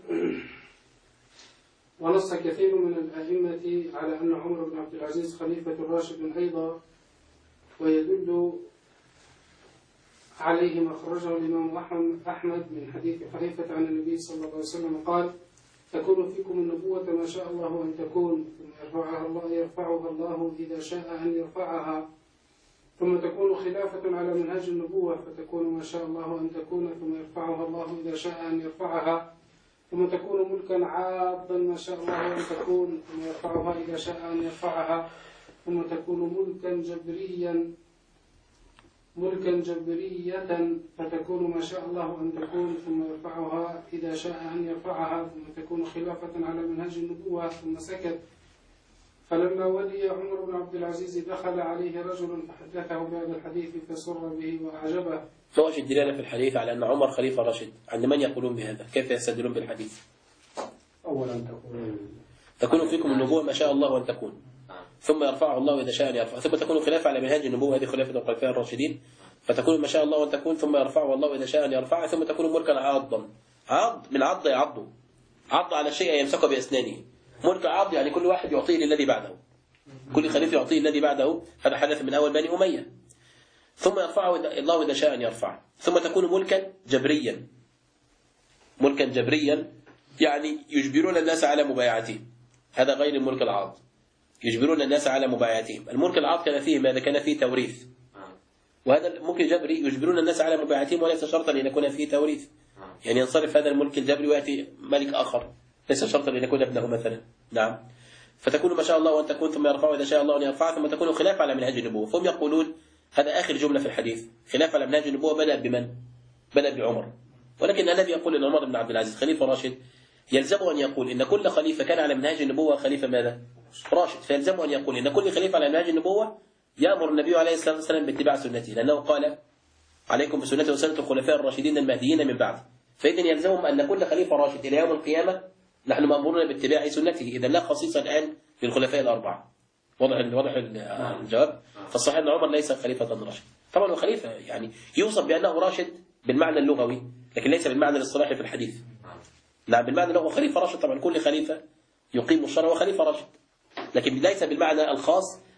Speaker 5: ونص كثير من الأئمة على أن عمر بن عبد العزيز خليفة راشد أيضا، ويدل عليه ما خرجه الإمام أحمد من حديث حذيفة عن النبي صلى الله عليه وسلم قال: تكون فيكم النبوة ما شاء الله أن تكون، ثم يرفعها الله إذا شاء أن يرفعها، ثم تكون خلافة على منهج النبوة فتكون ما شاء الله أن تكون، ثم يرفعها الله إذا شاء أن يرفعها، ثم تكون ملكا عاضا ما شاء الله أن تكون، ثم يرفعها إذا شاء أن يرفعها، ثم تكون ملكا جبرية فتكون ما شاء الله أن تكون، ثم يرفعها إذا شاء أن يرفعها، ثم تكون خلافة على منهج النبوة. ثم سكت. فلما ولي عمر بن عبد العزيز دخل عليه رجل فحدثه بهذا الحديث فسر به وأعجبه.
Speaker 2: فوش الدلالة في الحديث على أن عمر خليفة راشد؟ عند من يقولون بهذا؟ كيف يستدلون بالحديث؟
Speaker 3: أولا
Speaker 2: تكون فيكم النبوة ما شاء الله أن تكون، ثم يرفعه الله إذا شاء أن يرفع، ثم تكون خلافة على منهج النبوة، هذه خلافة الخلفاء الراشدين، فتكون ما شاء الله أن تكون، ثم يرفعه الله إذا شاء أن يرفعه، ثم تكون ملكا عاضا. عض من عض يعض، عض على الشيء يمسكه بأسنانه. ملك عاض يعني كل واحد يعطيه للذي بعده، كل خليفة يعطيه الذي بعده. هذا حدث من أول بني أمية. ثم يرفعه الله إذا شاء أن يرفعه، ثم تكون ملكا جبريا. ملكا جبريا يعني يجبرون الناس على مبايعته، هذا غير الملك العاض. يجبرون الناس على مبايعتهم. الملك العاض كان فيه ماذا؟ كان فيه توريث، وهذا الملك الجبري يجبرون الناس على مبايعتهم وليس شرطا أن يكون فيه توريث، يعني ينصرف هذا الملك الجبري ويأتي ملك آخر، ليس شرطا أن يكون ابنه مثلا. نعم. فتكون ما شاء الله وأن تكون، ثم يرفعه إذا شاء الله أن يرفعه، ثم تكون خلاف على منهج النبوة. فهم يقولون هذا آخر جملة في الحديث، خلاف على منهج النبوة بدأ بمن؟ بدأ بعمر. ولكن الذي يقول أن عمر بن عبد العزيز خليفة راشد يلزمه أن يقول إن كل خليفة كان على منهج النبوة خليفة ماذا؟ راشد. فيلزمه أن يقول إن كل خليفة على منهج النبوة يأمر النبي عليه الصلاة والسلام باتباع سنته، لأنه قال عليكم بسنتي وسنة الخلفاء الراشدين المهديين من بعد. فإذن يلزمهم أن كل خليفة راشد إلى يوم القيامة نحن مأمورون باتباع سنته. إذا لا خصيصة الآن للخلفاء الأربعة. واضح الجواب. فالصحيح أن عمر ليس خليفة راشد. طبعا هو خليفة يعني يوصف بأنه راشد بالمعنى اللغوي، لكن ليس بالمعنى الاصطلاحي في الحديث. نعم، بالمعنى اللغوي خليفة راشد. طبعا كل خليفة يقيم الشرع وخليفة راشد، لكن ليس بالمعنى الخاص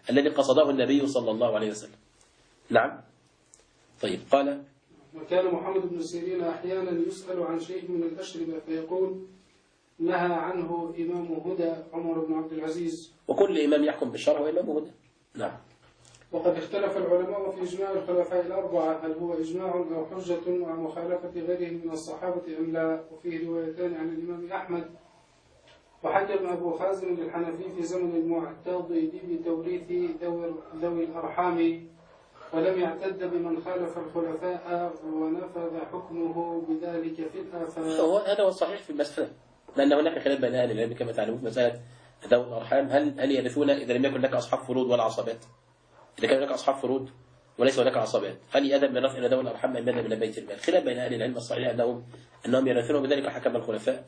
Speaker 2: الذي قصده النبي صلى الله عليه وسلم. نعم. طيب قال:
Speaker 5: وكان محمد بن سيرين أحيانا يسأل عن شيء من الأشربة فيقول: نهى عنه إمام هدى عمر بن عبد العزيز.
Speaker 2: وكل إمام يحكم بالشرع هو إمام هدى. نعم.
Speaker 5: وقد اختلف العلماء في إجماع الخلفاء الأربعة، هل هو إجماع أو حجة مع مخالفة غيرهم من الصحابة أم لا؟ وفيه روايتان عن الإمام أحمد. وحكم أبو خازم الحنفي في زمن المعتضد بتوريث ذوي الأرحام، ولم يعتد بمن خالف الخلفاء ونفذ حكمه بذلك في الآفاق.
Speaker 2: هذا هو الصحيح في المسألة، لأن هناك خلاف بين أهل العلم كما تعلمون في مسألة ذوي الأرحام، هل يرثون إذا لم يكن لك أصحاب فروض ولا عصبات؟ إذا كان هناك أصحاب فروض وليس هناك عصبات، هل يذهب ميراث إلى ذوي الأرحام أم يذهب إلى بيت المال؟ خلاف بين أهل العلم الصحيح أنهم يرثون، بذلك حكم الخلفاء.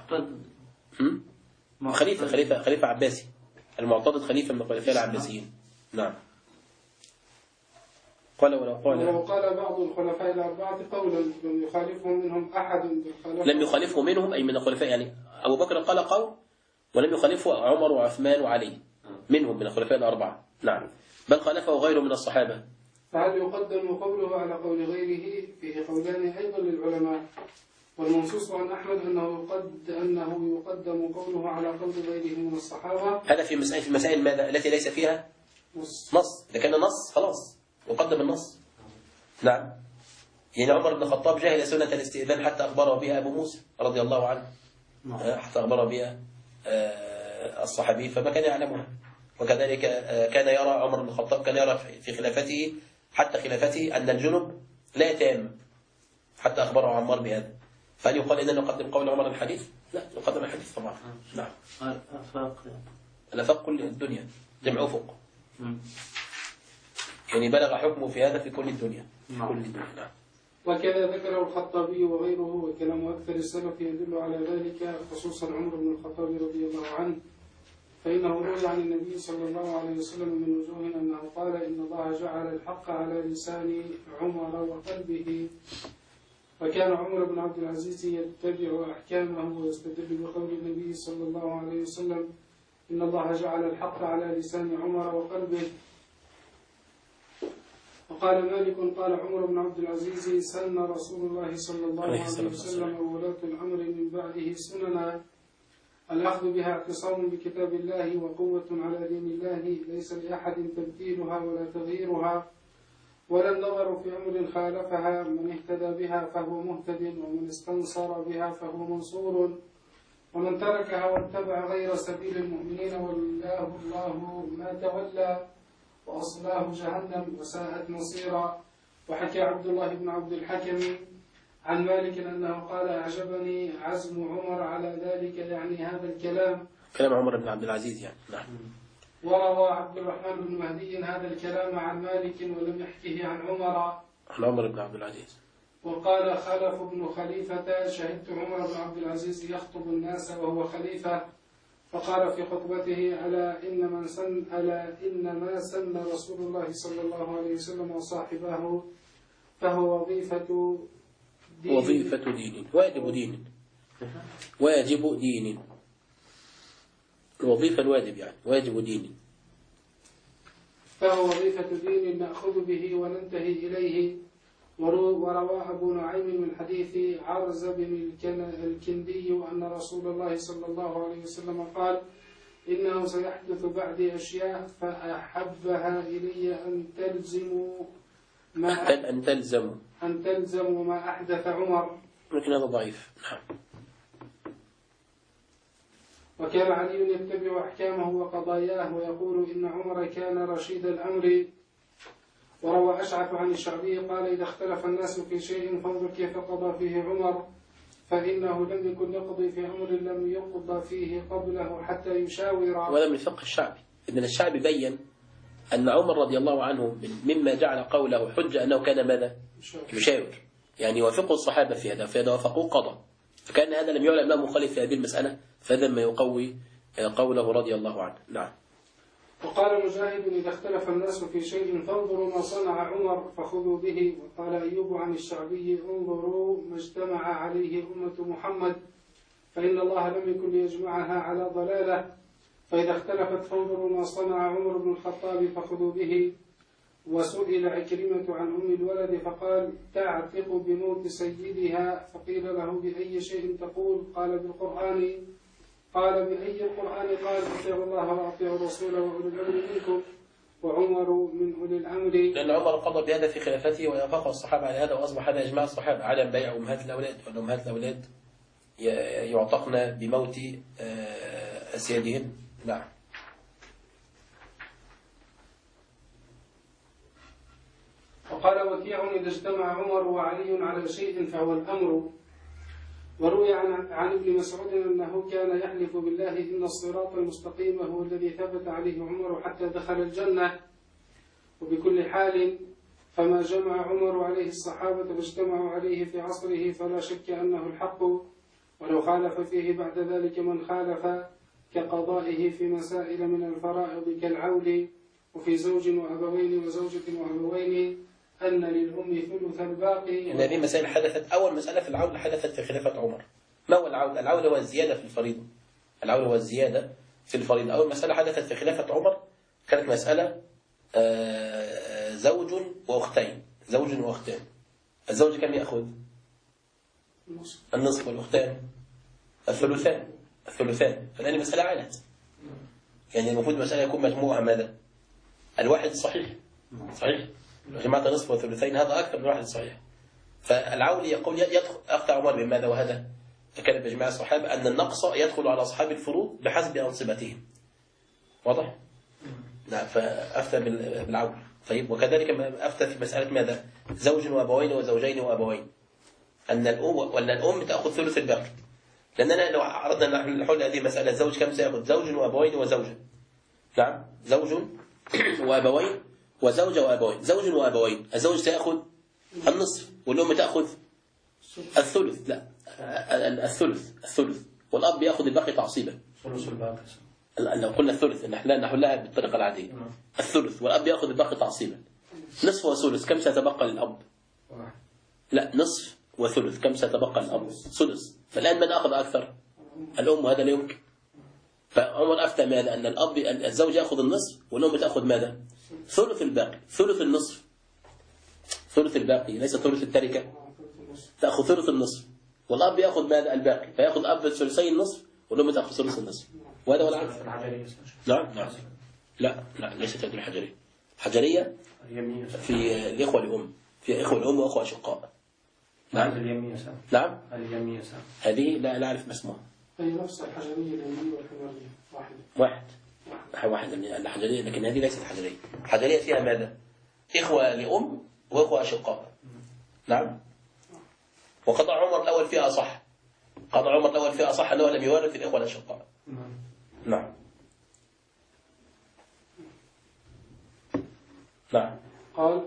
Speaker 2: خليفة عباسي، المعتضد خليفة من الخلفاء العباسيين. نعم. ولو
Speaker 5: قال بعض الخلفاء الأربعة قولا لم يخالفهم منهم أحد
Speaker 2: لم يخالفه منهم أي من الخلفاء، يعني أبو بكر قال قول ولم يخالفه عمر وعثمان وعلي منهم من الخلفاء الأربعة. نعم. بل خالفه غيره من الصحابة.
Speaker 5: فهل يقدم قوله على قول غيره؟ فيه قولان أيضا للعلماء، والمنصوص عن أحمد أنه يقدم قوله على قول غيره من الصحابة.
Speaker 2: هذا في مسائل ماذا التي ليس فيها نص. إذا كان نص خلاص يقدم النص. نعم. يعني عمر بن الخطاب جاهل سنة الاستئذان حتى أخبره بها أبو موسى رضي الله عنه، حتى أخبره بها الصحابي فما كان يعلمها. وكذلك كان يرى عمر بن الخطاب كان يرى في خلافته حتى خلافته أن الجنب لا يتام حتى أخبره عمار بهذا. فهل يقال إننا نقدم قول عمر الحديث؟ لا، نقدم الحديث طبعا. نعم. الأفاق كل الدنيا، جمع أفق. يعني بلغ حكمه في هذا في كل الدنيا. كل الدنيا. نعم.
Speaker 5: وكذا ذكره الخطابي وغيره، وكلام أكثر السلف يدل على ذلك، خصوصا عمر بن الخطاب رضي الله عنه، فإنه روي عن النبي صلى الله عليه وسلم من وجوه أنه قال: إن الله جعل الحق على لسان عمر وقلبه. وكان عمر بن عبد العزيز يتبع أحكامه ويستدل بقول النبي صلى الله عليه وسلم: إن الله جعل الحق على لسان عمر وقلبه. وقال مالك: قال عمر بن عبد العزيز: سن رسول الله صلى الله عليه وسلم وولاة الأمر من بعده سننا، الأخذ بها اعتصام بكتاب الله وقوة على دين الله، ليس لأحد تبديلها ولا تغييرها، ولا النظر في أمر خالفها، من اهتدى بها فهو مهتد، ومن استنصر بها فهو منصور، ومن تركها واتبع غير سبيل المؤمنين ولاه الله ما تولى، وأصلاه جهنم وساءت مصيرا. وحكى عبد الله بن عبد الحكم عن مالك أنه قال: أعجبني عزم عمر على ذلك، يعني هذا الكلام،
Speaker 2: كلام عمر بن عبد العزيز يعني. نعم.
Speaker 5: وروى عبد الرحمن بن مهدي هذا الكلام عن مالك ولم يحكه عن
Speaker 2: عمر بن عبد العزيز.
Speaker 5: وقال خلف بن خليفة: شهدت عمر بن عبد العزيز يخطب الناس وهو خليفة، فقال في خطبته: ألا إنما سن رسول الله صلى الله عليه وسلم وصاحبه، فهو وظيفة دين.
Speaker 2: واجب دين. الوظيفة الواجب يعني واجب دين.
Speaker 5: فهو وظيفة دين نأخذ به وننتهي إليه. وروى أبو نعيم من حديث عرز بن الكندي أن رسول الله صلى الله عليه وسلم قال: إنه سيحدث بعدي أشياء فأحبها إلي أن تلزموا ما أحدث عمر.
Speaker 2: لكن هذا ضعيف.
Speaker 5: وكان علي يتبع أحكامه وقضاياه ويقول: إن عمر كان رشيد الأمر. وروى أشعث عن الشعبي قال: إذا اختلف الناس في شيء فانظر كيف قضى فيه عمر، فإنه لم يكن يقضي في أمر لم يقضى فيه قبله حتى يشاور.
Speaker 2: وهذا من فقه الشعبي. إذن الشعبي بين أن عمر رضي الله عنه مما جعل قوله حجة أنه كان ماذا؟ يشاور، يعني وافقوا الصحابة في هذا، فإذا وافقوا قضى، فكان هذا لم يعلم أنه مخالف في هذه المسألة، فهذا ما يقوي قوله رضي الله عنه. نعم.
Speaker 5: وقال مجاهد: إذا اختلف الناس في شيء فانظروا ما صنع عمر فخذوا به. وقال أيوب عن الشعبي: انظروا ما اجتمع عليه أمة محمد، فإن الله لم يكن ليجمعها على ضلالة، فإذا اختلفت فانظروا ما صنع عمر بن الخطاب فخذوا به. وسئل عكرمة عن أم الولد فقال تعتق بموت سيدها، فقيل له بأي شيء تقول؟ قال بالقرآن. قال بأي القرآن؟ قال أطيعوا الله وأطيعوا الرسول وأولي الأمر منكم، وعمر من أولي الأمر.
Speaker 2: لأن عمر قضى بهذا في خلافته ويوافقه الصحابة على هذا، وأصبح هذا إجماع الصحابة على بيع أمهات الأولاد، وأن أمهات الأولاد يعتقن بموت أسيادهن. نعم.
Speaker 5: وقال وكيع إذا اجتمع عمر وعلي على شيء فهو الأمر. وروي عن ابن مسعود أنه كان يحلف بالله إن الصراط المستقيم هو الذي ثبت عليه عمر حتى دخل الجنة. وبكل حال فما جمع عمر عليه الصحابة فاجتمعوا عليه في عصره فلا شك أنه الحق، ولو خالف فيه بعد ذلك من خالف كقضائه في مسائل من الفرائض كالعول، وفي زوج وأبوين وزوجة وأبوين أن للأم ثلث الباقي.
Speaker 2: هذه مسائل حدثت. أول مسألة في العول حدثت في خلافة عمر. ما هو العول؟ العول هو الزيادة في الفريضة. العول هو الزيادة في الفريضة. أول مسألة حدثت في خلافة عمر كانت مسألة زوج وأختين. زوج وأختان. الزوج كم يأخذ؟ النصف، والأختان الثلثان. فالآن المسألة عالت. يعني المفروض المسألة يكون مجموعها ماذا؟ الواحد صحيح. لو جمعت نصف وثلثين هذا أكثر من واحد صحيح. فالعول يقول أخطأ عمر بماذا وهذا؟ فكان بإجماع الصحابة أن النقص يدخل على أصحاب الفروض بحسب أنصبتهم. واضح؟ نعم. فأفتى بالعول. طيب وكذلك أفتى في مسألة ماذا؟ زوج وأبوين وزوجين وأبوين، أن الأم تأخذ ثلث الباقي. لأننا لو عرضنا نحل هذه المسألة الزوج كم سيأخذ؟ زوج وأبوين وزوجة. نعم. زوج وأبوين وزوجة وأبوين. زوج وأبوين، الزوج سيأخذ النصف والأم تأخذ الثلث. لا، الثلث والأب يأخذ الباقي تعصيبا. لو قلنا الثلث نحلها بالطريقة العادية. الثلث والأب يأخذ الباقي تعصيبا. نصف وثلث كم سيتبقى للأب؟ لا، نصف وثلث كم سيتبقى للأب؟ ثلث. فالآن من أخذ أكثر؟ الأم، وهذا لا يمكن. فعمر أفتى ماذا؟ أن الأب الزوج يأخذ النصف والأم تأخذ ماذا؟ ثلث الباقي. ثلث النصف، ثلث الباقي، ليس ثلث التركة. تأخذ ثلث النصف والأب يأخذ ماذا؟ الباقي. فيأخذ أب ثلثي النصف والأم تأخذ ثلث النصف. وهذا هو العدل. نعم. لا ليست هذه الحجرية. الحجرية في الإخوة الأم، في إخوة الأم وأخوة أشقاء. نعم. نعم. هذه لا أعرف ما اسمها.
Speaker 5: هي نفس الحجرية اليمينية
Speaker 2: والحجرية واحد الحجرية، لكن هذه ليست حجرية. الحجرية فيها ماذا؟ إخوة لأم وإخوة أشقاء. نعم. وقضى عمر الأول فيها أصح. قضى عمر الأول فيها أصح أنه لم يورث الإخوة الأشقاء. نعم.
Speaker 5: قال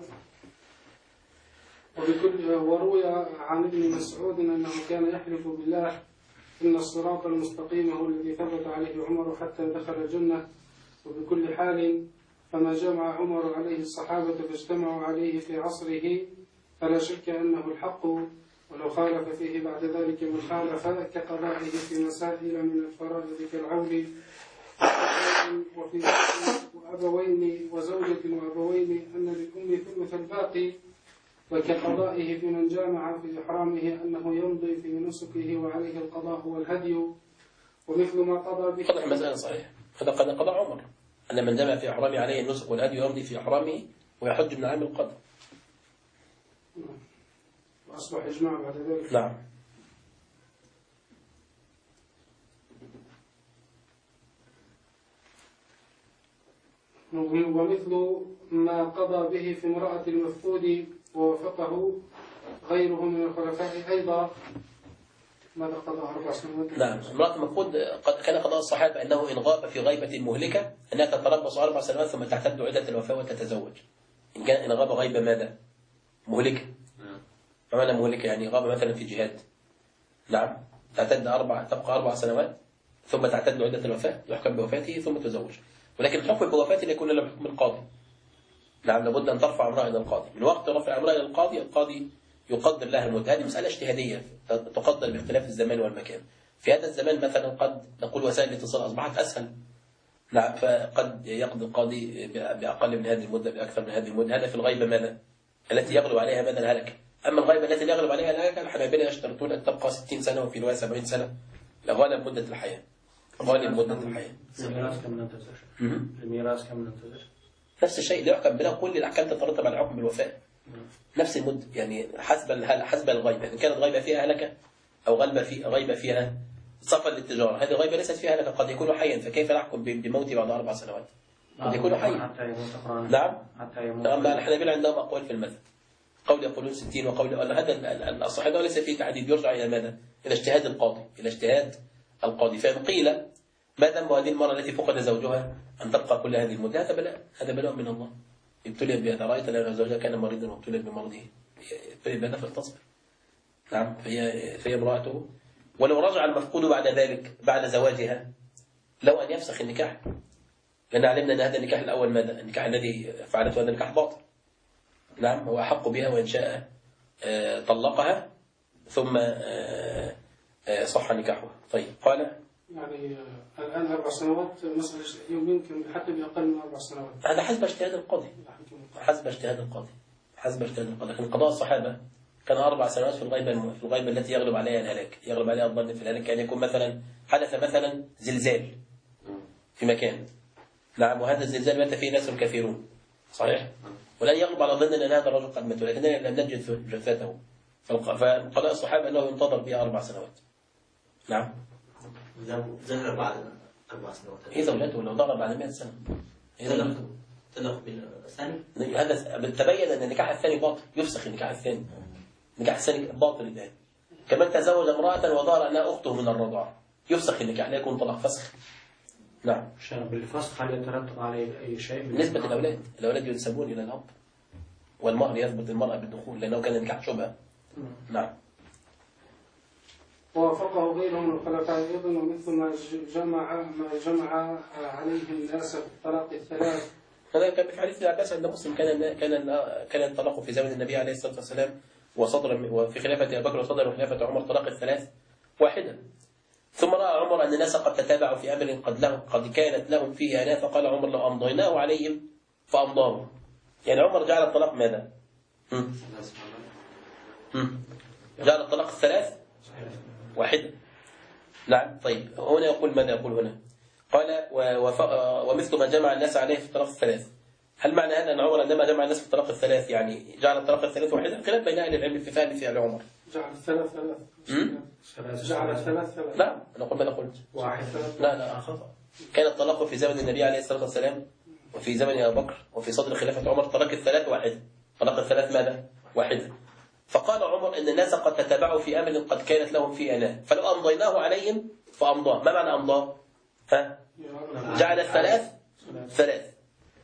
Speaker 5: وروي عن ابن مسعود أنه كان يحلف بالله إن الصراط المستقيم هو الذي ثبت عليه عمر حتى دخل الجنة. وبكل حال فما جمع عمر عليه الصحابة فاجتمعوا عليه في عصره فلا شك أنه الحق، ولو خالف فيه بعد ذلك من خالف كقضائه في مسائل من الفرائض كالعول وفي وأبوين وزوجة وأبوين أن للأم ثلث الباقي، وكقضائه في من جامع في إحرامه أنه يمضي في نسكه وعليه القضاء والهدي، ومثل ما قضى به.
Speaker 2: قضى المسألة صحيح. قضى عمر أن من جامع في إحرامه عليه النسك والهدي يمضي في إحرامه ويحج من عام القضاء.
Speaker 5: وأصبح إجماع بعد ذلك.
Speaker 2: نعم.
Speaker 5: ومثل ما قضى به في امرأة المفقود ووافقه غيره من الخلفاء أيضا. ماذا قضى 4 سنوات؟
Speaker 2: نعم. امرأة المفقود كان قضاء الصحابة أنه إن غاب في غيبة مهلكة أنها تتربص 4 سنوات ثم تعتد عدة الوفاة وتتزوج. إن غاب غيبة ماذا؟ مهلكة. معنى مهلكة يعني غاب مثلا في جهاد. نعم. تبقى 4 سنوات ثم تعتد عدة الوفاة، يحكم بوفاته ثم تزوج. ولكن الحكم بوفاته لا يكون إلا بحكم القاضي. نعم. لابد أن ترفع امرأة إلى القاضي. من وقت رفع امرأة إلى القاضي يقدر لها المدة. هذه مسألة اجتهادية تقدر باختلاف الزمان والمكان. في هذا الزمان مثلا قد نقول وسائل الاتصال أصبحت أسهل. نعم. فقد يقضي القاضي بأقل من هذه المدة بأكثر من هذه المدة. هذا في الغيبة ماذا؟ التي يغلب عليها ماذا الهلكة. أما الغيبة التي لا يغلب عليها الهلكة الحنابلة يشترطون أن تبقى 60 سنة وفي رواية 70 سنة لغالب مدة الحياة. غالب مدة الحياة.
Speaker 3: الميراث كم ننتظر؟ الميراث كم ننتظر؟
Speaker 2: نفس الشيء لا يحكم بلا كل الأحكام تترتب على الحكم بالوفاة. نفس المدة يعني حسب الغيبة. إن كانت غيبة فيها هلكة أو غيبة فيها سفر للتجارة، هذه غيبة ليست فيها هلكة، قد يكون حيا فكيف نحكم بموته بعد 4 سنوات؟ قد يكون حيا.
Speaker 3: حتى يموت.
Speaker 2: نعم.
Speaker 3: حتى يموت.
Speaker 2: أما الحنابلة عندهم أقوال في المذهب. قول يقولون 60 وقول هذا الصحيح ليس فيه تعديد، يرجع إلى ماذا؟ إلى اجتهاد القاضي، إلى اجتهاد القاضي. فإن قيل ما ذنب هذه المرأة التي فقد زوجها أن تبقى كل هذه المدة؟ هذا بلاء من الله. ابتليت بهذا، رأيت أن زوجها كان مريضا وابتليت بمرضه، ابتليت بهذا فلتصبر. نعم. فهي امرأته، ولو رجع المفقود بعد ذلك بعد زواجها لو أن يفسخ النكاح، لأن علمنا أن هذا النكاح الأول ماذا؟ النكاح الذي فعلته هذا النكاح باطل. نعم. هو أحق بها وإن شاء طلقها ثم صح نكاحها. طيب قال
Speaker 5: يعني الآن 4 سنوات مسألة يمكن حتى بأقل من 4 سنوات.
Speaker 2: هذا حسب اجتهاد القاضي. حسب اجتهاد القاضي. لكن قضاء الصحابة كان 4 سنوات في الغيبة التي يغلب عليها الهلاك، يغلب عليها الظن في الهلاك. كان يكون مثلا حدث مثلا زلزال في مكان. نعم. وهذا الزلزال مات فيه ناس كثيرون. صحيح. ولن يغلب على ظن أن هذا الرجل قد مات، ولكننا لم نجد جثته. فقضاء الصحابة أنه ينتظر بها 4 سنوات. نعم.
Speaker 7: ظهر بعد 4 سنوات.
Speaker 2: إذا ولاده لو ظهر بعد 100 سنة
Speaker 7: تدخل بالثاني.
Speaker 2: هذا تبين أن النكاح الثاني باطل، يفسخ النكاح الثاني. النكاح الثاني باطل الآن. كمان تزوج امرأة وظهر أنها أخته من الرضاعة، يفسخ النكاح، لا يكون طلاق فسخ. نعم.
Speaker 3: بالفسخ هل يترتب عليه أي شيء؟
Speaker 2: بالنسبة للأولاد ينسبون إلى الأب، والمهر يثبت المرأة بالدخول لأنه كان النكاح شبهة. نعم.
Speaker 5: ووافقه غيره من الخلفاء أيضا، ومثل ما جمع عليه الناس في الطلاق الثلاث.
Speaker 2: هذا كان في حديث العباس عند مسلم، كان الطلاق في زمن النبي عليه الصلاة والسلام وفي خلافة أبي بكر وصدر وخلافة عمر طلاق الثلاث واحدا. ثم رأى عمر أن الناس قد تتابعوا في أمر قد كانت لهم فيه أناة، فقال عمر لو أمضيناه عليهم فأمضاه. يعني عمر جعل الطلاق ماذا؟ جعل الطلاق الثلاث واحدة. نعم. طيب هنا يقول ماذا يقول هنا؟ قال ومثل ما جمع الناس عليه في الطلاق الثلاث. هل معنى هذا أن عمر عندما جمع الناس في الطلاق الثلاث يعني جعل الطلاق الثلاث واحدة؟ خلاف بين أهل العلم في فهم فعل عمر.
Speaker 5: جعل الثلاث جعل الثلاث.
Speaker 2: لا أنا أقول ماذا قلت؟
Speaker 5: واحد.
Speaker 2: لا خطأ. كان الطلاق في زمن النبي عليه الصلاة والسلام وفي زمن أبي بكر وفي صدر خلافة عمر طلاق الثلاث واحدة. طلاق الثلاث ماذا؟ واحدة. فقال عمر إن الناس قد تتابعوا في أمر قد كانت لهم فيه أناة، فلو أمضيناه عليهم فأمضاه. ما معنى أمضاه؟ جعل الثلاث ثلاث.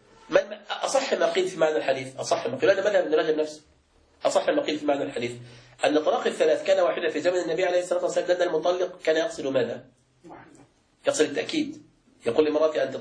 Speaker 2: أصح ما قيل في معنى الحديث، أصح ما قيل، هذا مذهب ابن رجب نفسه. أصح ما قيل في معنى الحديث أن طلاق الثلاث كان واحدة في زمن النبي عليه الصلاة والسلام، لأن المطلق كان يقصد ماذا؟ يقصد التأكيد. يقول لمراتي أنت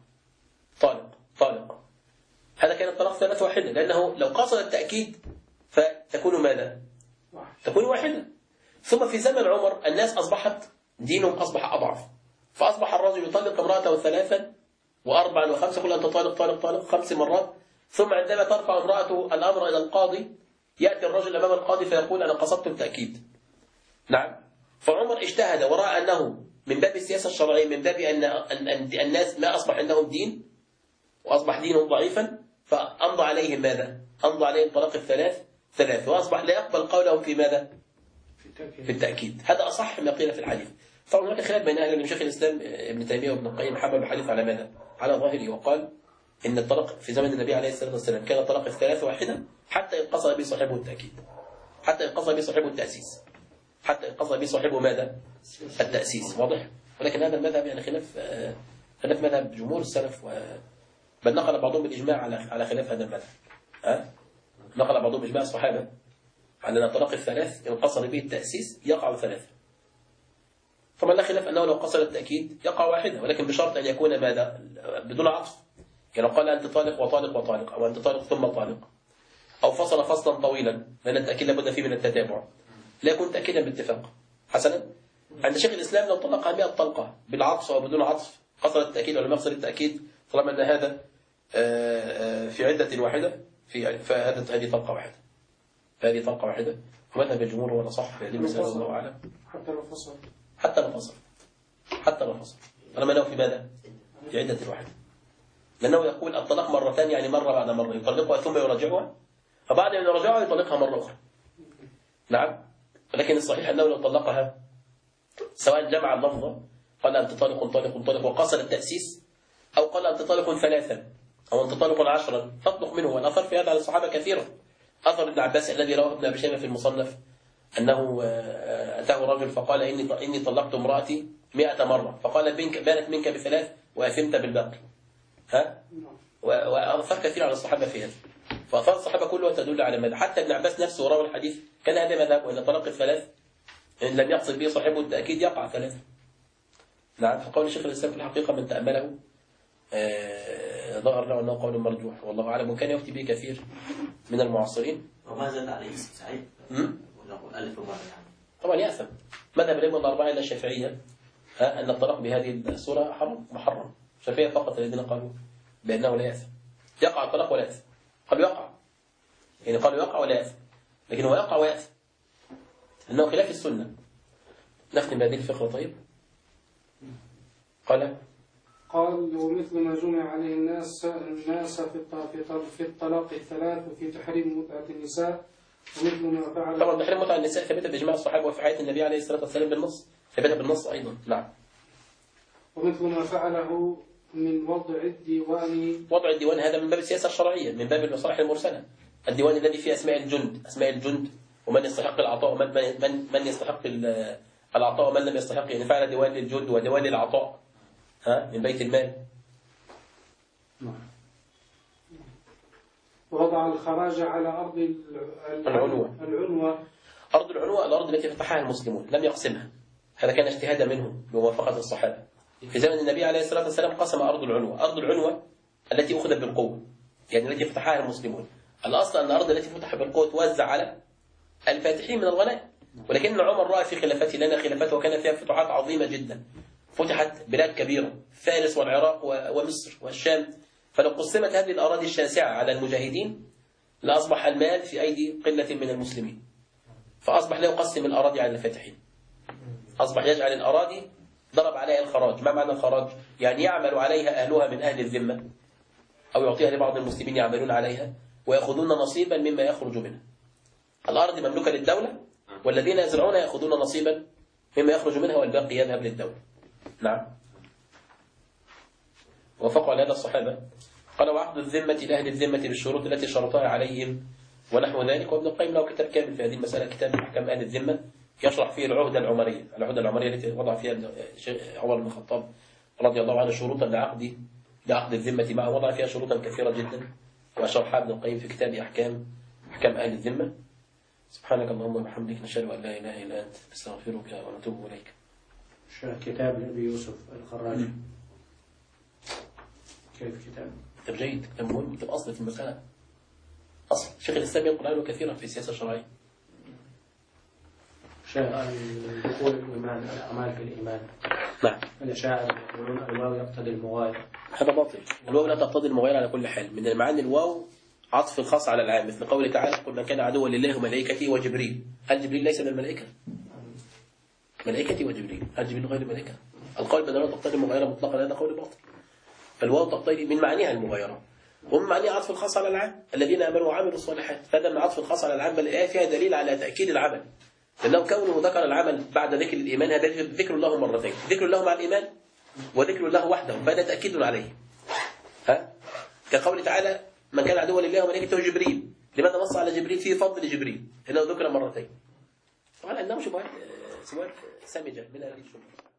Speaker 2: طالق. هذا كان الطلاق ثلاث واحدة، لأنه لو قصد التأكيد فتكون ماذا؟ تكون واحدة. ثم في زمن عمر الناس دينهم أصبح أضعف، فأصبح الرجل يطلق امرأته 3 و4 و5، يقول أنت طالق 5 مرات. ثم عندما ترفع امرأته الأمر إلى القاضي يأتي الرجل أمام القاضي فيقول أنا قصدت التأكيد. نعم. فعمر اجتهد ورأى أنه من باب السياسة الشرعية، من باب أن الناس ما أصبح عندهم دين وأصبح دينهم ضعيفا، فأمضى عليهم ماذا؟ أمضى عليهم طلاق الثلاث وأصبح لا يقبل قولهم في ماذا؟ في التأكيد. هذا أصح ما قيل في الحديث. طبعا هناك خلاف بين أهل العلم. شيخ الإسلام ابن تيمية وابن القيم حمل الحديث على ماذا؟ على ظاهره، وقال إن الطلاق في زمن النبي عليه الصلاة والسلام كان طلاق الثلاث واحدة حتى ينقص به صاحبه التأكيد، حتى ينقص به صاحبه التأسيس، حتى ينقص به صاحبه ماذا؟ التأسيس. واضح؟ ولكن هذا المذهب يعني خلاف مذهب جمهور السلف، بل نقل بعضهم بالإجماع على خلاف هذا المذهب. نقل بعضهم بإجماع الصحابة على أن طلاق الثلاث إن قصر به التأسيس يقع 3. طبعا لا خلاف أنه لو قصر التأكيد يقع واحدة، ولكن بشرط أن يكون ماذا؟ بدون عطف. يعني لو قال أنت طالق وطالق أو أنت طالق ثم طالق، أو فصل فصلا طويلا، لأن التأكيد لابد فيه من التتابع، لا يكون تأكيدا باتفاق. حسنا، عند شيخ الإسلام لو طلقها 100 طلقة بالعطف أو بدون عطف قصر التأكيد ولا مقصر التأكيد، طالما أن هذا في عدة واحدة فهذه طلقة واحدة، هذه طلقة واحدة. ومذهب الجمهور هو الأصح في هذه المسألة والله أعلم.
Speaker 5: حتى لو فصل
Speaker 2: حتى لو فصل طالما أنه في ماذا؟ في عدة واحدة. لأنه يقول الطلاق مرتان، يعني مرة بعد مرة يطلقها ثم يراجعها، فبعد أن يراجعها يطلقها مرة أخرى. نعم. ولكن الصحيح أنه لو طلقها سواء جمع اللفظة قال أنت طالق وقصر التأسيس، أو قال أنت طالق 3 أو أنت طالق 10 تطلق منه. والأثر في هذا على الصحابة كثيرا. أثر ابن عباس الذي رواه ابن أبي شيبة في المصنف أنه أتاه رجل فقال إني طلقت امرأتي 100 مرة، فقال بانت منك ب3 وأثمت بالباقي. وأثر كثير على الصحابة في هذا. فأثار الصحابة كلها تدل على ماذا؟ حتى ابن عباس نفسه روى الحديث كان هذا مذهب، وإن طلاق 3 إن لم يقصد به صاحبه التأكيد يقع 3. نعم. فقول الشيخ الإسلام في الحقيقة من تأمله ظهر له أنه قول مرجوح والله أعلم، وكان يفتي به كثير من المعاصرين.
Speaker 7: وما زال عليه صحيح؟ ألف ومرة يعني.
Speaker 2: طبعا يأثم. مذهب الأئمة الأربعة إلى الشافعية أن الطلاق بهذه الصورة حرام محرم. الشافعية فقط الذين قالوا بأنه لا يأثم. يقع الطلاق ولا يأثم. قالوا يقع، يعني قالوا يقع ولا يأثم، لكن هو يقع ويأثم أنه خلاف السنة. نختم بهذه الفقرة. طيب قال
Speaker 5: ومثل ما جمع عليه الناس في الطلاق 3 وفي تحريم متعة النساء، ومثل ما فعل.
Speaker 2: طبعا تحريم متعة النساء ثبت بإجماع الصحابة وفي حياة النبي عليه الصلاة والسلام بالنص، ثبت بالنص أيضا. نعم.
Speaker 5: ومثل ما فعله من وضع الديوان
Speaker 2: هذا من باب السياسة الشرعية، من باب المصالح المرسلة. الديوان الذي فيه أسماء الجند ومن يستحق العطاء ومن يستحق العطاء ومن لم يستحق، يعني فعل ديوان للجند وديوان للعطاء من بيت المال.
Speaker 5: ووضع الخراج على أرض العنوة.
Speaker 2: أرض العنوة الأرض التي فتحها المسلمون لم يقسمها، هذا كان اجتهادا منهم بموافقة الصحابة. في زمن النبي عليه الصلاة والسلام قسم أرض العنوة التي أخذت بالقوة، يعني التي فتحها المسلمون. الأصل أن الأرض التي فتح بالقوة توزع على الفاتحين من الغنائم، ولكن عمر رأى في خلافته لنا خلافته وكان فيها فتوحات عظيمة جدا، فتحت بلاد كبيرة، فارس والعراق ومصر والشام. فلو قسمت هذه الأراضي الشاسعة على المجاهدين لأصبح المال في أيدي قلة من المسلمين، فأصبح لا يقسم الأراضي على الفاتحين، أصبح يجعل الأراضي ضرب عليها الخراج. ما معنى الخراج؟ يعني يعمل عليها أهلها من أهل الذمة، أو يعطيها لبعض المسلمين يعملون عليها ويأخذون نصيبا مما يخرج منها. الأرض مملوكة للدولة، والذين يزرعون يأخذون نصيبا مما يخرج منها والباقي يذهب للدولة. نعم. وفقوا على هذا الصحابة. قال وعقد الذمة لأهل الذمة بالشروط التي شرطها عليهم ونحو ذلك. وابن القيم له كتاب كامل في هذه المسألة، كتاب أحكام أهل الذمة، يشرح فيه العهدة العمرية التي وضع فيها عمر بن الخطاب رضي الله عنه شروطا لعقد الذمة معه، وضع فيها شروطا كثيرة جدا وشرحها ابن القيم في كتاب أحكام أهل الذمة. سبحانك اللهم وبحمدك، نشهد أن لا إله إلا أنت، نستغفرك ونتوب إليك.
Speaker 3: كتاب لأبي يوسف الخراج كيف كتاب
Speaker 2: جيد، كتاب مهم، كتاب أصل في المسألة، أصل. شيخ الإسلام ينقل عنه كثيرا في السياسة الشرعية.
Speaker 3: دخول الإيمان، الأعمال في الإيمان.
Speaker 2: نعم.
Speaker 3: الأشاعرة يقولون الواو يقتضي المغايرة.
Speaker 2: هذا باطل. الواو لا تقتضي المغايرة على كل حال. من المعاني الواو عطف الخاص على العام، مثل قوله تعالى قل من كان عدوا لله وملائكته وجبريل. هل جبريل ليس من الملائكة؟ ملائكتي وجبريل، هل جبريل غير الملائكة؟ القول بأنها تقتضي المغايرة مطلقا هذا قول باطل. فالواو تقتضي من معانيها المغايرة، ومن معانيها عطف الخاص على العام، الذين آمنوا وعملوا الصالحات. فهذا من عطف الخاص على العام، بل الآية فيها دليل على تأكيد العمل، لأنه كونه ذكر العمل بعد ذكر الإيمان هذا ذكر الله مرتين، ذكر الله مع الإيمان وذكر الله وحده، فهذا تأكيد عليه. كقول تعالى من كان عدوا لله وملائكته وجبريل. لماذا نص على جبريل؟ فيه فضل جبريل لأنه ذكر مرتين. طبعا أنه شبهات سمجة من هذه الشبهات.